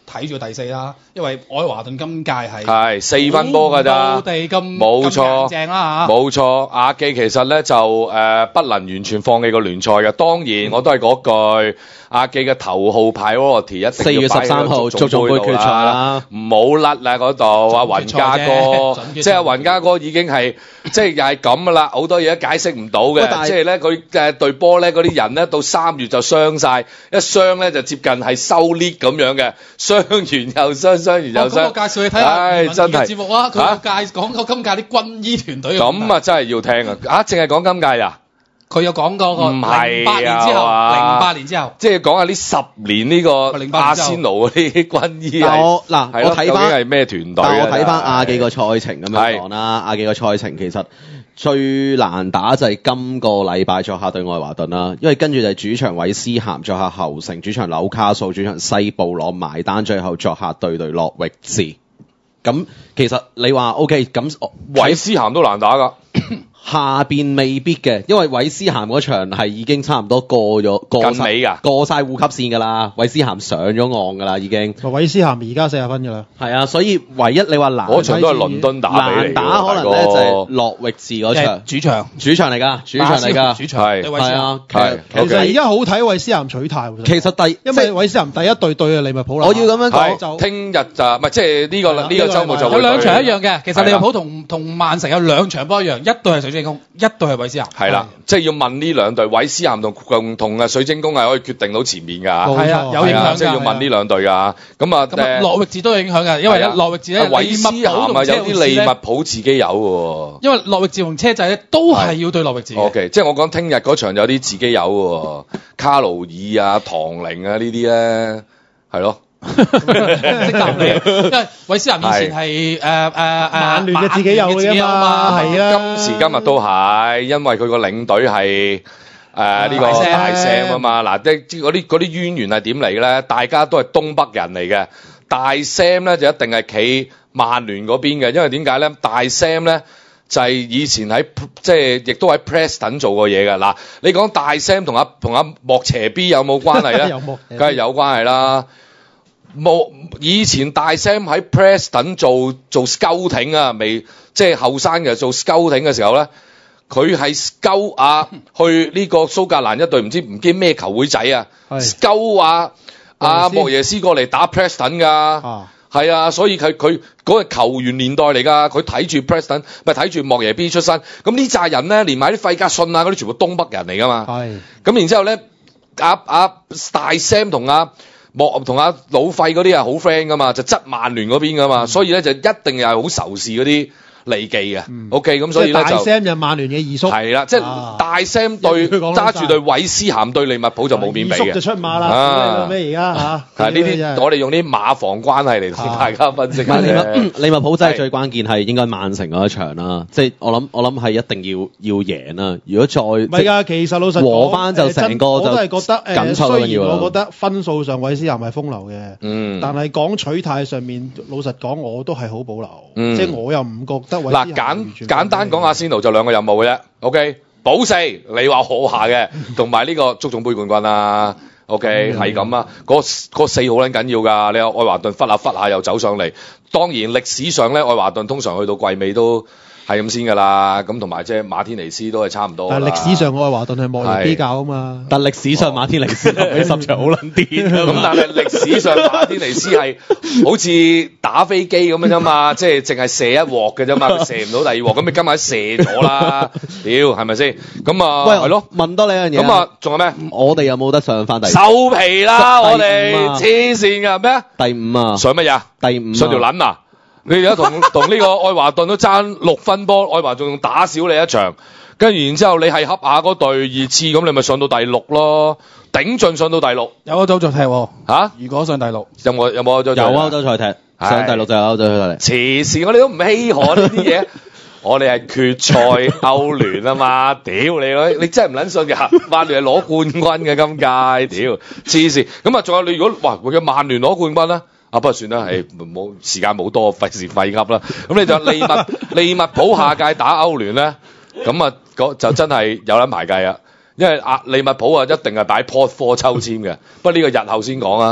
睇住第四啦，因為愛華頓今屆係係四分波㗎咋， 地咁冇錯， 正啦嚇， 冇錯。阿記其實咧就誒、呃、不能完全放棄個聯賽嘅，當然我都係嗰句，阿記嘅頭號 priority 一定要四月十三號足總杯決賽啦， 唔好甩啦嗰度。阿雲家哥，即係阿雲家哥已經係即係又係咁噶啦，好多嘢都解釋唔到嘅，即係咧佢誒隊波咧嗰啲人咧到三月就傷晒，一傷咧就接近係收 lead 咁樣嘅。傷完又傷，傷完又傷。咁我介紹你睇下余文傑嘅節目啊，佢有介講過今屆啲軍醫團隊。咁啊，真係要聽啊！啊，淨係講今屆啊？佢有講過個零八年之後，零八年之後，即係講下呢十年呢個阿仙奴嗰啲軍醫係。 我嗱，我睇翻係咩團隊？ 但我睇翻亞記個賽程咁樣講啦，亞記個賽程其實最難打就係今個禮拜作客對愛華頓啦，因為跟住就係主場韋斯咸，作客侯城，主場紐卡素，主場西布朗埋單，最後作客對對諾域治。咁其實你話 OK， 咁韋斯咸都難打㗎。 下邊未必嘅，因為韋斯咸嗰場係已經差唔多過咗過近尾㗎， 過晒護級線㗎啦。韋斯咸上咗岸㗎啦，已經。 韋斯咸而家四十分㗎啦。 係啊，所以唯一你話難， 嗰場都係倫敦打難打，可能咧就係諾域治嗰場主場， 主場嚟㗎，主場嚟㗎， 主場係係啊， 係。 其實而家好睇韋斯咸取態。 其實第因為韋斯咸第一隊對啊利物浦啦。 我要咁樣講就聽日就唔係即係呢個呢個週末就有兩場一樣嘅。其實利物浦同同曼城有兩場波一樣，一隊係水晶宮，一隊係韋斯咸。 係啦，即係要問呢兩隊，韋斯咸同共同嘅水晶宮係可以決定到前面㗎。 係啊，有影響。 即係要問呢兩隊㗎。咁啊，誒， 諾域治都有影響㗎，因為諾域治咧， 韋斯咸啊有啲利物浦自己有喎。 因為諾域治同車仔咧都係要對諾域治。 O K， 即係我講聽日嗰場有啲自己有喎，卡勞爾啊、唐寧啊呢啲咧，係咯。 識答你，因為韋斯咸以前係誒誒誒曼聯嘅自己有嘅嘛，係啊。 今時今日都係，因為佢個領隊係誒呢個大 Sam 啊嘛。嗱，即係嗰啲嗰啲淵源係點嚟嘅咧？大家都係東北人嚟嘅。大 Sam 咧就一定係企曼聯嗰邊嘅，因為點解咧？大 Sam 咧就係以前喺即係亦都喺 Preston 做過嘢嘅。嗱，你講大 Sam 同阿同阿莫邪 B 有冇關係咧？梗係有關係啦。冇以前大 Sam 喺 Preston 做做 scouting 啊，未即係後生嘅做 scouting 嘅時候咧，佢係 scout 啊去呢個蘇格蘭一隊唔知唔知咩球會仔啊 scout 啊阿莫耶斯過嚟打 Preston 㗎，係啊，所以佢佢嗰個球員年代嚟㗎，佢睇住 Preston 咪睇住莫耶 B 出身，咁呢扎人咧連埋啲費格遜啊嗰啲全部東北人嚟㗎嘛，係咁然之後咧阿阿大 Sam 同阿莫同阿老費嗰啲係好 friend 噶嘛，就側曼聯嗰邊噶嘛，所以咧就一定又係好仇視嗰啲利記嘅。O K， 咁所以咧就大 Sam 就曼聯嘅二叔。係啦，即係大 Sam 對揸住對韋斯咸對利物浦就冇面比嘅。二叔就出馬啦，咩而家嚇？ 係呢啲我哋用啲馬房關係嚟同大家分析嘅。 利物浦真係最關鍵係應該曼城嗰一場啦，即係我諗我諗係一定要要贏啦。如果再唔係㗎，其實老實講和翻就成個就我都係覺得誒，雖然我覺得分數上韋斯咸係風流嘅， 嗯， 但係講取態上面，老實講我都係好保留， 嗯， 即係我又唔覺得。 嗱，簡簡單講阿仙奴就兩個任務嘅啫 ，OK， 保四你話可下嘅，同埋呢個足總杯冠軍啦 ，OK 係咁啊，嗰嗰四好撚緊要㗎，你話愛華頓忽下忽下又走上嚟，當然歷史上咧愛華頓通常去到季尾都係咁先㗎啦，咁同埋即係馬天尼斯都係差唔多。 但係歷史上愛華頓係莫耶比較啊嘛， 但歷史上馬天尼斯俾十場好撚癲咁但係歷史上馬天尼斯係好似打飛機咁樣啫嘛，即係淨係射一鑊嘅啫嘛，佢射唔到第二鑊，咁你今日射咗啦，屌係咪先？咁啊， 喂係咯， 問多你一樣嘢。 咁啊，仲有咩？ 我哋有冇得上翻第？ 收皮啦，我哋黐線㗎咩？ 第五啊！ 上乜嘢？ 第五上條撚啊！你而家同同呢個愛華頓都爭六分波，愛華頓仲打少你一場，跟住然之後你係恰下嗰隊二次，咁你咪上到第六咯，頂盡上到第六。 有歐洲再踢喎嚇？ 如果上第六， 有冇有冇歐洲？ 有歐洲賽踢，上第六就有歐洲賽踢。 黐線，我哋都唔稀罕呢啲嘢。我哋係決賽歐聯啊嘛，屌你你真係唔撚信㗎，曼聯係攞冠軍嘅今屆，屌黐線。咁啊，仲有你如果哇，佢嘅曼聯攞冠軍咧？啊，不過算啦，係冇時間冇多，費事費噏啦。咁你就利物利物浦下屆打歐聯咧，咁啊就真係有撚排計啊！因為啊利物浦啊一定係擺 pot four 抽籤嘅，不過呢個日後先講啊。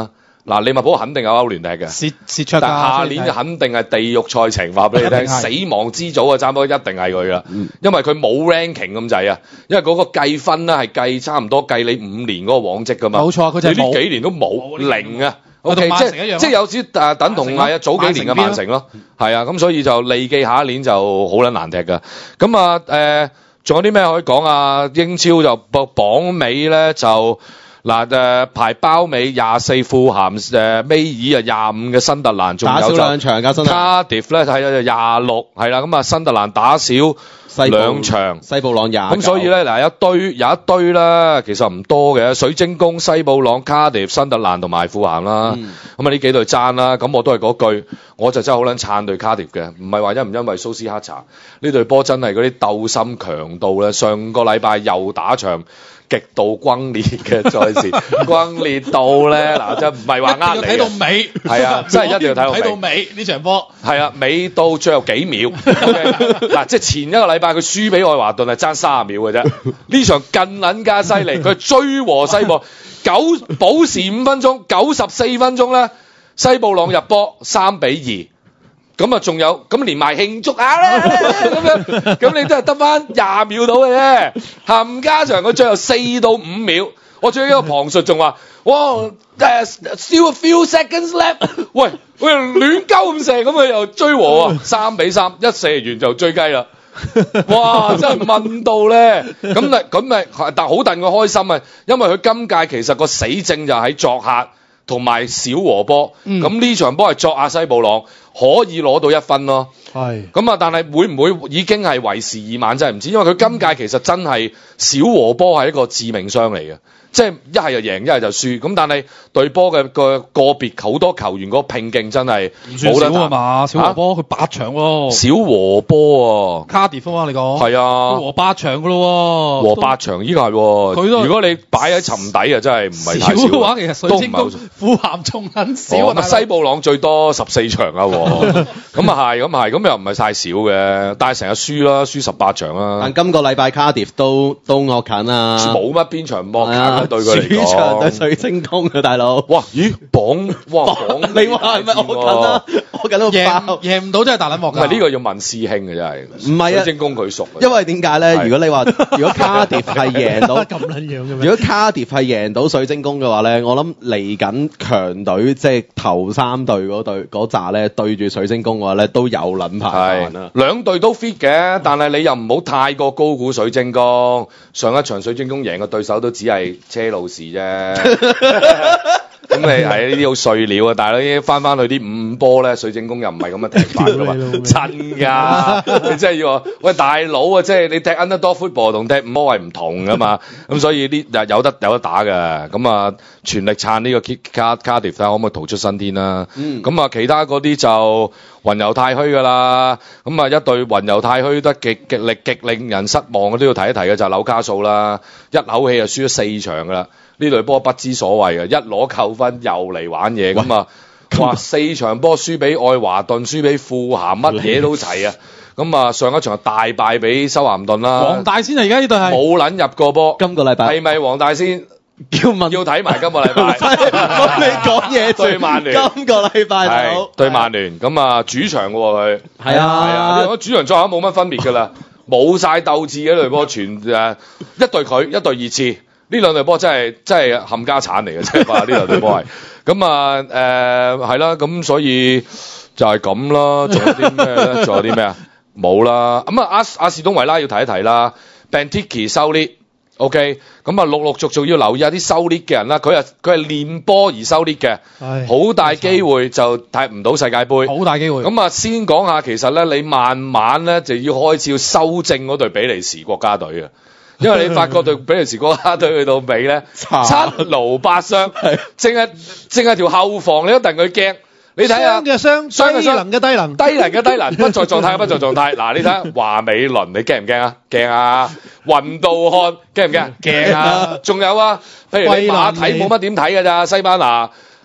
嗱，利物浦肯定有歐聯踢嘅， 蝕蝕出㗎。 但下年就肯定係地獄賽程，話俾你聽，死亡之組啊，差唔多一定係佢啦。 嗯、 因為佢冇 ranking 咁滯啊，因為嗰個計分咧係計差唔多計你五年嗰個往績㗎嘛。 冇錯，佢就係你呢幾年都冇零啊。O K， 即係即係有時誒等同係啊早幾年嘅曼城咯，係啊，咁所以就利記下一年就好撚難踢㗎。咁啊誒，仲有啲咩可以講啊？英超就榜尾咧就。嗱誒排包尾廿四富咸誒尾二啊廿五嘅新特蘭，仲有就打少兩場㗎，新特蘭。 卡迪夫咧睇咗廿六，係啦，咁啊新特蘭打少兩場， 西布朗廿九。 咁所以咧嗱一堆有一堆啦，其實唔多嘅，水晶宮、西布朗、卡迪夫、新特蘭同埋富咸啦，咁啊呢幾隊爭啦，咁我都係嗰句，我就真係好撚撐隊卡迪夫嘅，唔係話因唔因為蘇斯克查呢隊波真係嗰啲鬥心強度咧，上個禮拜又打場。極度轟烈嘅賽事，轟烈到咧嗱，真唔係話呃你， 睇到尾， 係啊，真係一定要睇到睇到尾呢場波， 係啊，尾到最後幾秒，嗱，即係前一個禮拜佢輸俾愛華頓係爭三十秒嘅啫，呢場更撚加犀利，佢追和西布九補時五分鐘，九十四分鐘咧，西布朗入波三比二。咁啊，仲有咁連埋慶祝下啦，咁樣咁你都係得翻廿秒到嘅啫。冚家場佢最後四到五秒，我最後一個旁述仲話：哇誒、uh, ，still a few seconds left 喂。喂喂，亂鳩咁射，咁佢又追和啊，三比三，一射完就追雞啦。哇！真係問到咧，咁咪咁咪，但好戥佢開心啊，因為佢今屆其實個死症就喺作客。同埋小和波，咁呢、嗯、場波係作亞西布朗，可以攞到一分咯。係咁啊，但係會唔會已經係為時已晚，真係唔知，因為佢今屆其實真係小和波係一個致命傷嚟嘅。即係一係就贏，一係就輸。咁但係對波嘅個個別好多球員嗰個拼勁真係冇得打嘛。小和波佢八場喎。 小和波啊， 卡迪夫啊，你講係啊， 和八場噶咯喎。 和八場依個係喎。佢都如果你擺喺沉底啊，真係唔係太少。 少嘅話，其實水晶宮富咸仲很少。 哦，咪西布朗最多十四場啊。咁啊係，咁係，咁又唔係太少嘅。但係成日輸啦，輸十八場啦。 但今個禮拜卡迪夫都都惡近啊。 冇乜邊場惡近。對佢嚟講， 主場對水晶宮啊，大佬！ 哇，咦，綁哇綁， 你話係咪惡緊啊？惡緊到爆， 贏唔到真係大撚鑊㗎。 唔係呢個要問師兄嘅真係， 唔係啊， 水晶宮佢熟。 因為點解咧？如果你話如果卡迪夫係贏到咁撚樣嘅咩？ 如果卡迪夫係贏到水晶宮嘅話咧，我諗嚟緊強隊即係頭三隊嗰隊嗰紮咧對住水晶宮嘅話咧，都有撚排啦。 兩隊都 fit 嘅，但係你又唔好太過高估水晶宮。上一場水晶宮贏嘅對手都只係車路士啫，咁你係呢啲好碎料啊！大佬已經翻翻去啲五波咧，水晶宮又唔係咁嘅踢法噶嘛，真噶！你真係要話喂大佬啊，即係你踢 underdog football 同踢五波係唔同噶嘛，咁所以呢有得有得打嘅，咁啊全力撐呢個卡卡迪夫可唔可以逃出生天啦？咁啊、嗯、其他嗰啲就雲遊太虛噶啦，咁啊一隊雲遊太虛得極極力極令人失望嘅都要提一提嘅就係紐卡素啦，一口氣就輸咗四場噶啦。呢隊波不知所謂嘅，一攞扣分又嚟玩嘢咁啊！哇，四場波輸俾愛華頓，輸俾富咸，乜嘢都齊啊！咁啊，上一場大敗俾修咸頓啦。 黃大仙啊，而家呢隊係冇撚入過波。 今個禮拜係咪黃大仙？ 要問要睇埋今個禮拜。 我未講嘢對曼聯。 今個禮拜係對曼聯，咁啊主場嘅喎佢。 係啊，係啊，主場作客冇乜分別㗎啦，冇晒鬥志嘅隊波，全誒一隊佢一隊熱刺。呢兩隊波真係真係冚家產嚟嘅，真係呢兩隊波係咁啊誒係啦，咁所以就係咁啦。仲有啲咩咧？仲有啲咩啊？冇啦。咁啊阿阿士東維拉要提一提啦 ，Benteke 收 lead，OK， 咁啊陸陸續續要留意下啲收 lead 嘅人啦。佢啊佢係練波而收 lead 嘅，好大機會就踢唔到世界盃， 好大機會。 咁啊先講下，其實咧你慢慢咧就要開始要修正嗰隊比利時國家隊啊。因為你發覺對比利時國家隊去到尾咧，七勞八傷，淨係淨係條後防你都戥佢驚。你睇下傷嘅傷，傷嘅傷，低能嘅低能， 低能嘅低能，不在狀態不在狀態。嗱，你睇下華美倫，你驚唔驚啊？驚啊！雲道漢驚唔驚？驚啊！仲有啊，譬如你馬體冇乜點睇㗎咋，西班牙。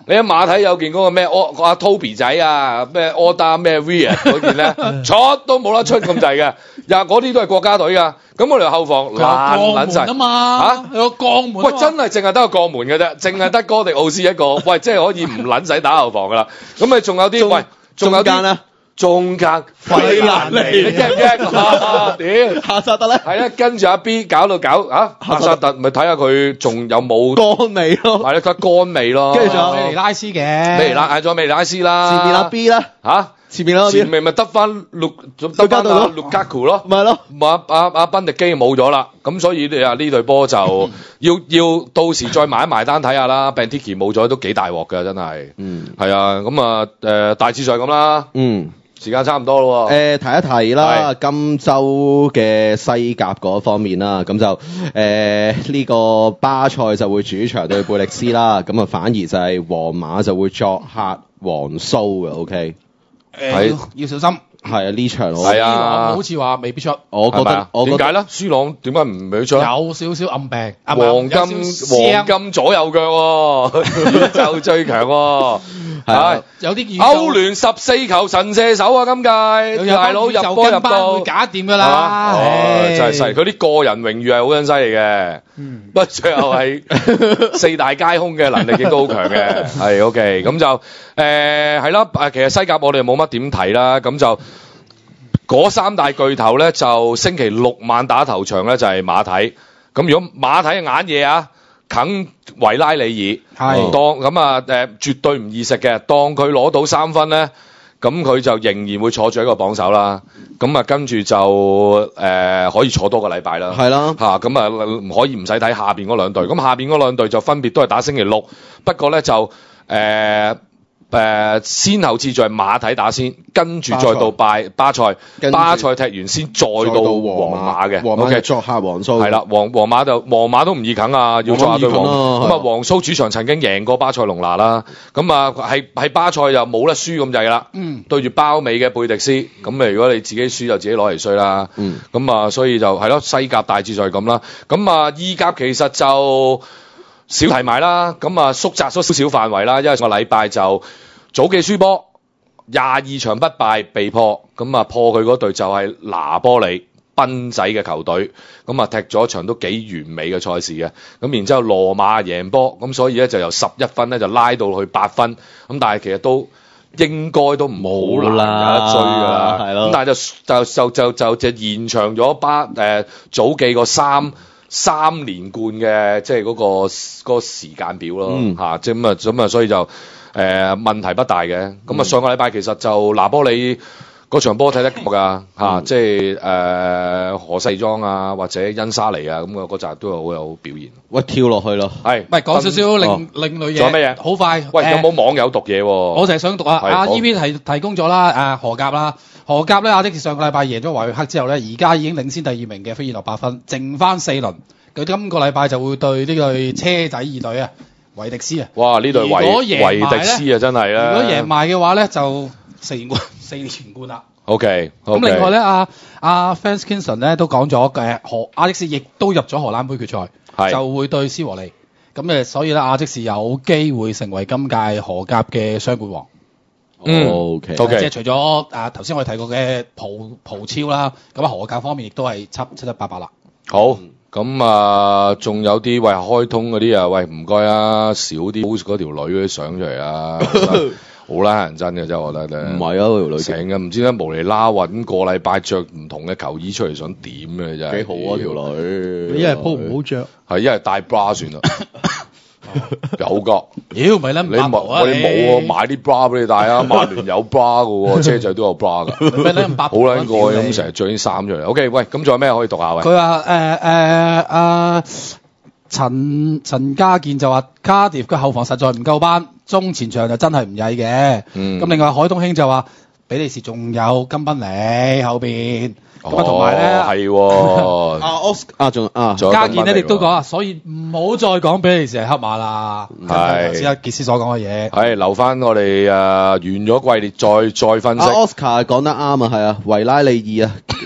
你喺馬體有件嗰個咩阿 Toby 仔啊，咩 Order 咩 Weir 嗰件咧，出都冇得出咁滯嘅，呀嗰啲都係國家隊㗎。咁我哋後防爛撚曬啊嘛嚇，有個鋼門。 喂，真係淨係得個鋼門嘅啫，淨係得哥迪奧斯一個。喂，即係可以唔撚使打後防㗎啦。咁咪仲有啲喂，仲有啲咧。中間費蘭尼，你驚唔驚？屌， 夏薩特咧， 係啊，跟住阿 B 搞到搞啊，夏薩特咪睇下佢仲有冇乾味咯， 係啦，佢乾味咯， 跟住仲有美尼拉斯嘅， 美尼拉嗌咗美尼拉斯啦， 前面阿 B 啦嚇。 前面咯， 前面咪得翻陸得翻阿陸加庫咯， 咪係咯， 阿阿阿賓迪基冇咗啦，咁所以你啊呢隊波就要要到時再埋一埋單睇下啦 ，Benteke 冇咗都幾大鑊㗎，真係，嗯，係啊，咁啊誒大致上咁啦，嗯。時間差唔多咯喎、 呃，提一提啦，今週嘅西甲嗰方面啦，咁就誒呢、呃這個巴塞就會主場對貝力斯啦，咁啊反而就係皇馬就會作客皇蘇嘅 ，OK， 誒、呃、要，要小心。 係啊，呢場係啊， 好似話未必出。 我覺得，我點解咧？C朗點解唔俾出？ 有少少暗病， 黃金黃金左右腳喎，就最強喎。係有啲歐聯十四球神射手啊！今屆大佬入波入到會搞掂㗎啦。 真係犀利！佢啲個人榮譽係好撚犀利嘅。嗯，不過最後係四大皆空嘅能力亦都好強嘅。係 OK，咁就誒係啦。誒其實西甲我哋冇乜點睇啦。咁就嗰三大巨頭咧，就星期六晚打頭場咧就係馬體。咁如果馬體嘅眼嘢啊，啃維拉利爾，係當咁啊誒，絕對唔易食嘅。當佢攞到三分咧，咁佢就仍然會坐住一個榜首啦。咁啊，跟住就誒、呃、可以坐多個禮拜啦。係啦，嚇咁啊，唔可以唔使睇下邊嗰兩隊。咁下邊嗰兩隊就分別都係打星期六，不過咧就誒。呃誒、呃，先後次序係馬體打先，跟住再到拜巴塞，巴塞踢完先再到皇馬嘅。 皇馬嘅作客皇蘇。 係啦，皇皇馬就皇馬都唔易啃啊，要作客對皇。咁啊，皇蘇主場曾經贏過巴塞隆拿啦。咁啊，係係巴塞又冇得輸咁滯啦。嗯。對住包尾嘅貝迪斯，咁啊，如果你自己輸就自己攞嚟衰啦。嗯。咁啊，所以就係咯，西甲大致就係咁啦。咁啊，意甲其實就。少提埋啦，咁啊縮窄咗少少範圍啦，因為上個禮拜就早記輸波，廿二場不敗被破，咁啊破佢嗰隊就係拿波里賓仔嘅球隊，咁啊踢咗場都幾完美嘅賽事嘅，咁然之後羅馬贏波，咁所以咧就由十一分咧就拉到去八分，咁但係其實都應該都唔好難有得追㗎啦，係咯，咁但係就就就就就就延長咗巴誒早記個三。三連冠嘅即係嗰個嗰個時間表咯，嚇、嗯，即係咁啊，咁啊，所以就誒、呃、問題不大嘅。咁啊、嗯，上個禮拜其實就拿波里嗰場波睇得過㗎，嚇、嗯啊，即係誒、呃、何世莊啊，或者恩沙尼啊，咁啊嗰集都係好有表現。 喂，跳落去咯， 係， 唔係講少少另另類嘢。仲有咩嘢？好快。 喂，有冇網友讀嘢喎？ 我就係想讀啊，阿 E V 提提供咗啦，誒荷甲啦。荷甲咧，阿迪上個禮拜贏咗華約克之後咧，而家已經領先第二名嘅飛燕諾八分，剩翻四輪。佢今個禮拜就會對呢隊車仔二隊啊，維迪斯啊。哇！呢隊維維迪斯啊，真係啦。如果贏埋嘅話咧，就四連冠，四連冠啦。OK。咁另外咧，阿阿 Fans Kinson 咧都講咗嘅，荷阿迪斯亦都入咗荷蘭杯決賽，就會對斯和利。咁誒，所以咧，阿迪斯有機會成為今屆荷甲嘅雙冠王。嗯 ，OK，, okay. 即係除咗啊頭先我哋提過嘅葡葡超啦，咁啊荷甲方面亦都係七七七八八啦。好，咁啊仲有啲喂開通嗰啲啊，喂唔該啊，少啲 post 嗰條女嗰啲相出嚟啊，好啦人憎嘅真係我覺得咧。唔係啊，嗰條女成日唔知點解無厘啦揾個禮拜着唔同嘅球衣出嚟，想點嘅真係。幾好啊條女。你一係 po 唔好着，係一係戴 bra 算啦。有個，妖咪咧，你冇我哋冇啊，買啲 bra 俾你戴啊，曼聯有 bra 嘅喎，車仔都有 bra 噶，好撚過咁成日着啲衫出嚟。OK，喂，咁仲有咩可以讀下喂？佢話誒誒阿陳陳家健就話 Cardiff 嘅後防實在唔夠班，中前場就真係唔曳嘅。嗯，咁另外海東興就話比利時仲有金賓尼後邊。咁啊，同埋咧係阿 Os 啊，仲啊，家健咧亦都講啊，所以唔好再講比利時係黑馬啦。係，只阿傑斯所講嘅嘢。係留翻我哋誒完咗季列再再分析。阿 Oscar 講得啱啊，係啊，維拉利爾啊，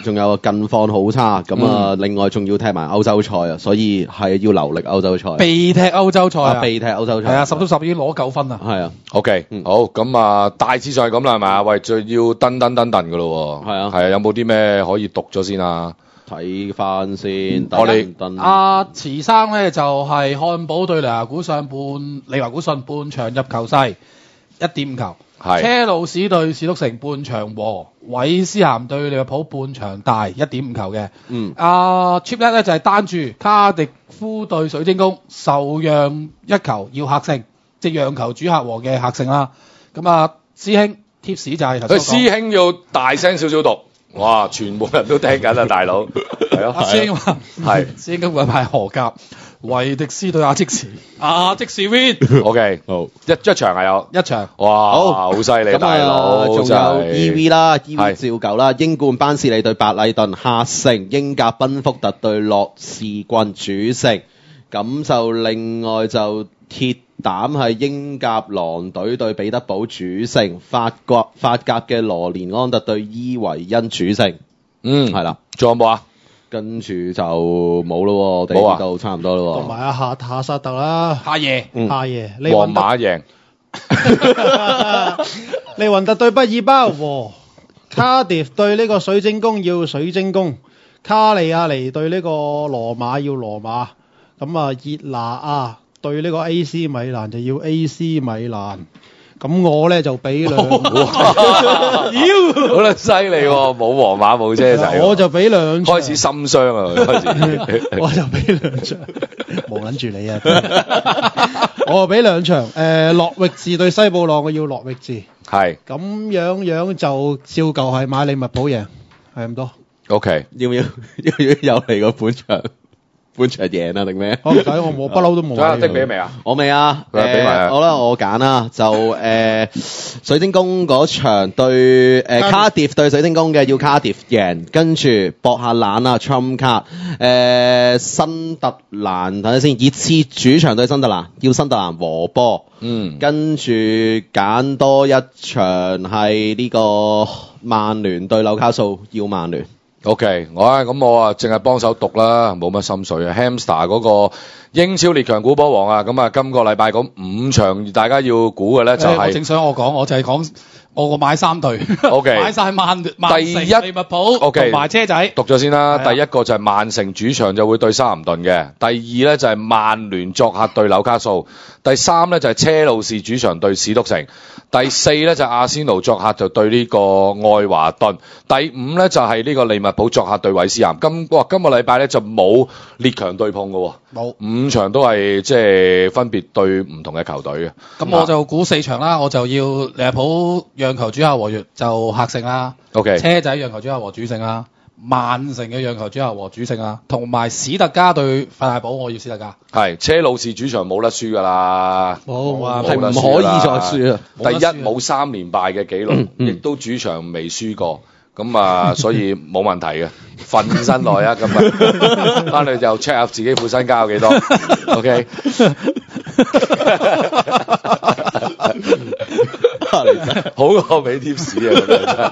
仲有近況好差，咁啊，另外仲要踢埋歐洲賽啊，所以係要留力歐洲賽。 被踢歐洲賽啊！ 被踢歐洲賽。係啊，十到十已經攞九分啦。 係啊。 OK，好，咁啊，大致上係咁啦，係咪啊？喂，就要蹬蹬蹬蹬㗎咯喎。係啊。係啊，有冇啲咩可以讀咗先啊？ 睇翻先， 我哋阿池生咧就係漢堡對利華古信半利華古信半場入球勢一點五球，車路士對史篤城半場和，韋斯咸對利物浦半場大一點五球嘅。嗯，阿 Chip 一咧就係單注卡迪夫對水晶宮受讓一球要客勝，即係讓球主客和嘅客勝啦。咁啊，師兄 tips 就係頭先講， 師兄要大聲少少讀。哇！全部人都聽緊啊，大佬。係咯。 阿師兄話係。師兄今日派荷甲，維迪斯對阿積士，阿積士 win。O K， 好，一一場係有。一場。哇！好，好犀利，大佬。 仲有 E V 啦 ，E V 照舊啦，英冠班士利對白禮頓客勝，英甲賓福特對洛士郡主勝。咁就另外就鐵膽係英甲狼隊對彼得堡主勝，法國法甲嘅羅連安特對伊維恩主勝。 嗯，係啦，仲有冇啊？ 跟住就冇咯，我哋呢度差唔多咯。 同埋阿夏夏薩特啦， 夏爺， 嗯、夏爺， 皇馬贏， 利雲特對畢爾包和，卡迪夫對呢個水晶宮要水晶宮，卡利亞尼對呢個羅馬要羅馬。咁啊，熱拿亞對呢個 A C 米蘭就要 A C 米蘭，咁我咧就俾兩， 好撚犀利喎！冇皇馬冇車仔， 我就俾兩， 開始心傷啊！開始， 我就俾兩場，冇撚住你啊！我就俾兩場，誒諾域治對西布朗，我要諾域治，係咁樣樣就照舊係買利物浦贏，係咁多。 OK， 要唔要要唔要有嚟個本場？半場贏啊定咩？ 我唔使，我冇不嬲都冇。 仲有的俾未啊？ 我未啊。誒、呃，好啦，我揀啦，就誒、呃、水晶宮嗰場對誒、呃、卡迪夫對水晶宮嘅要卡迪夫贏，跟住博下懶啊 Trump 卡誒、呃、新特蘭睇下先，熱刺主場對新特蘭要新特蘭和波。嗯，跟住揀多一場係呢個曼聯對紐卡素要曼聯。 OK，我啊咁我啊淨係幫手讀啦，冇乜心水啊。Hamster 嗰個英超列強估波王啊，咁啊今個禮拜嗰五場大家要估嘅咧就係、是欸，我正想我講，我就係講我個買三隊 ，OK， 買晒曼曼城、利物浦同埋車仔。 讀咗先啦，第一個就係曼城主場就會對修咸頓嘅，第二咧就係曼聯作客對紐卡素，第三咧就係車路士主場對史篤城。第四咧就係阿仙奴作客就對呢個愛華頓，第五咧就係呢個利物浦作客對韋斯咸。今哇今個禮拜咧就冇列強對碰嘅，冇五場都係即係分別對唔同嘅球隊嘅。 咁我就估四場啦，我就要利物浦讓球主客和月就客勝啦。 OK， 車仔讓球主客和主勝啦。曼城嘅讓球主客和主勝啊，同埋史特加對費大堡，我要史特加。 係車路士主場冇得輸㗎啦， 冇啊，係唔可以再輸啊！ 第一冇三連敗嘅紀錄，亦、嗯嗯、都主場未輸過，咁啊，所以冇問題嘅。瞓身來啊，咁啊，翻嚟就 check 下自己副身家有幾多。OK。好過俾貼士啊！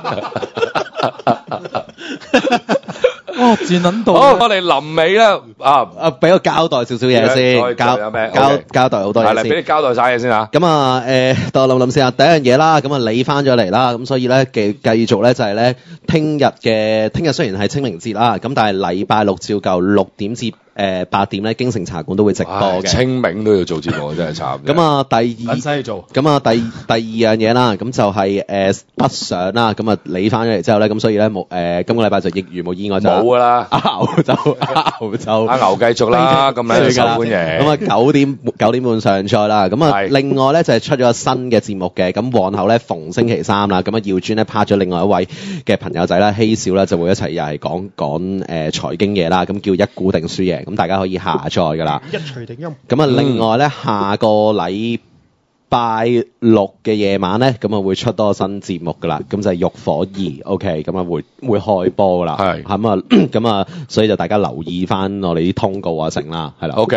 哦，戰撚到。 好，我哋臨尾咧啊啊，俾個交代少少嘢先，交有咩交交代好多嘢先。 係嚟俾你交代晒嘢先嚇。 咁啊誒，等我諗諗先啊。第一樣嘢啦，咁啊你翻咗嚟啦，咁所以咧繼繼續咧就係咧，聽日嘅聽日雖然係清明節啦，咁但係禮拜六照舊六點至誒八點咧，京城茶館都會直播嘅。 清明都要做節目，真係慘。 咁啊，第二揾西做。 咁啊，第第二樣嘢啦，咁就係誒北上啦。咁啊，你翻咗嚟之後咧，咁所以咧冇誒今個禮拜就亦如無意外就冇㗎啦。 阿牛就阿牛就阿牛繼續啦，咁樣受歡迎。 咁啊九點九點半上載啦。咁啊另外咧就係出咗個新嘅節目嘅。咁往後咧逢星期三啦，咁啊耀尊咧拍咗另外一位嘅朋友仔啦，希少啦就會一齊又係講講誒財經嘢啦。咁叫一股定輸贏。咁大家可以下載噶啦， 一錘定音。 咁啊，另外咧，下個禮拜六嘅夜晚咧，咁啊會出多個新節目噶啦，咁就係《浴火二》，OK，咁啊會會開播噶啦，係，咁啊，咁啊，所以就大家留意翻我哋啲通告啊，成啦，係啦 ，OK。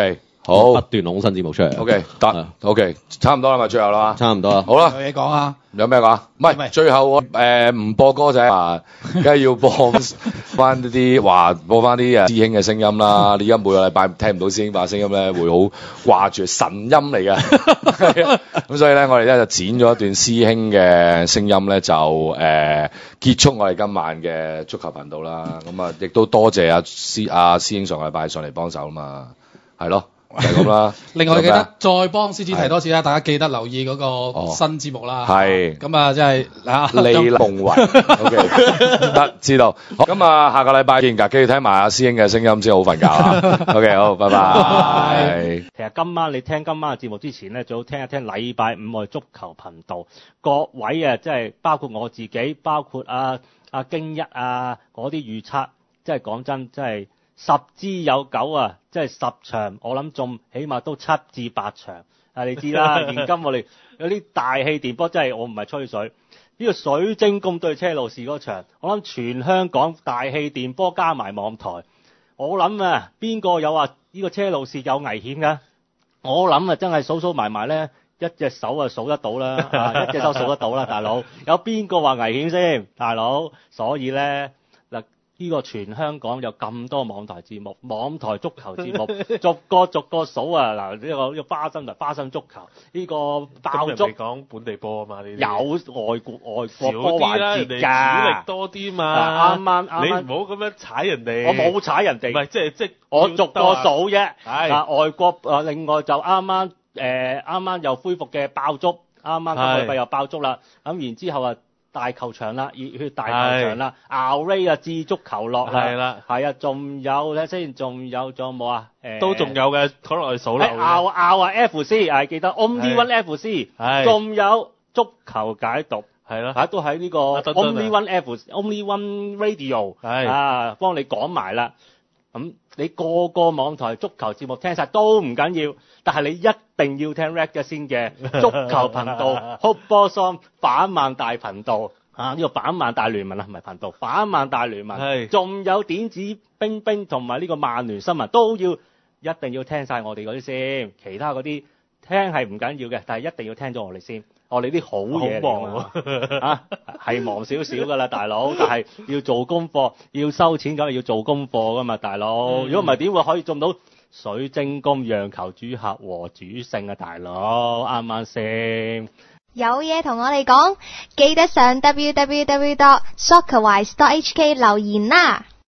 好， 不斷攞新節目出嚟。 OK，得 OK， 差唔多啦嘛，最後啦， 差唔多啦。 好啦， 有嘢講啊？ 有咩講？唔係，最後我誒唔播歌仔啊，梗係要播翻啲話播翻啲誒師兄嘅聲音啦。你而家每個禮拜聽唔到師兄把聲音咧，會好掛住神音嚟嘅。咁所以咧，我哋咧就剪咗一段師兄嘅聲音咧，就誒、呃、結束我哋今晚嘅足球頻道啦。咁啊，亦都多謝阿師阿師兄上個禮拜上嚟幫手啊嘛，係咯。就係咁啦。 另外記得再幫獅子提多次啦，大家記得留意嗰個新節目啦。係。咁啊，即係嗱， 利夢雲。O K， 得知道。好，咁啊，下個禮拜見㗎，記住聽埋阿師兄嘅聲音先好瞓覺啊。O K， 好，拜拜。 其實今晚你聽今晚嘅節目之前咧，最好聽一聽禮拜五我哋足球頻道各位啊，即係包括我自己，包括阿阿京一啊嗰啲預測，即係講真，即係。十之有九啊，即係十場，我諗仲起碼都七至八場。啊，你知啦，現今我哋有啲大氣電波，真係我唔係吹水。呢個水晶宮對車路士嗰場，我諗全香港大氣電波加埋網台，我諗啊，邊個有話呢個車路士有危險㗎？我諗啊，真係數數埋埋咧，一隻手啊數得到啦，啊，一隻手數得到啦，大佬。有邊個話危險先，大佬？所以咧。呢個全香港有咁多網台節目，網台足球節目，逐個逐個數啊！嗱，呢個呢個花生就花生足球，呢個爆足講本地波啊嘛，呢啲有外國外國波環節㗎， 主力多啲嘛。 啱啱啱， 你唔好咁樣踩人哋。 我冇踩人哋， 唔係即係即係我逐個數啫。 係啊，外國啊，另外就啱啱誒啱啱又恢復嘅爆足，啱啱今個禮拜又爆足啦。咁然之後啊。大球場啦，熱血大球場啦 ，Ouray 啊，智足球樂啦，係啦，係啊，仲有咧，先仲有仲有冇啊？誒， 都仲有嘅，講落去數啦。 拗拗啊 ，F C 係記得 Only One F C， 仲有足球解讀，係咯，啊都喺呢個 Only One F Only One Radio， 係啊，幫你講埋啦。咁你個個網台足球節目聽晒都唔緊要，但係你一定要聽 Red 嘅先嘅足球頻道 Football Song 反曼大頻道啊！呢、這個反曼大聯盟啊，唔係頻道，反曼大聯盟，係仲有點子冰冰同埋呢個曼聯新聞都要一定要聽晒我哋嗰啲先，其他嗰啲聽係唔緊要嘅，但係一定要聽咗我哋先。我哋啲好嘢嚟啊，係忙少少噶啦，大佬，但係要做功課，要收錢咁，要做功課噶嘛，大佬。如果唔係點會可以中到水晶宮讓球主客和主勝啊，大佬，啱啱先？ 有嘢同我哋講，記得上 w w w dot soccerwise dot h k 留言啦。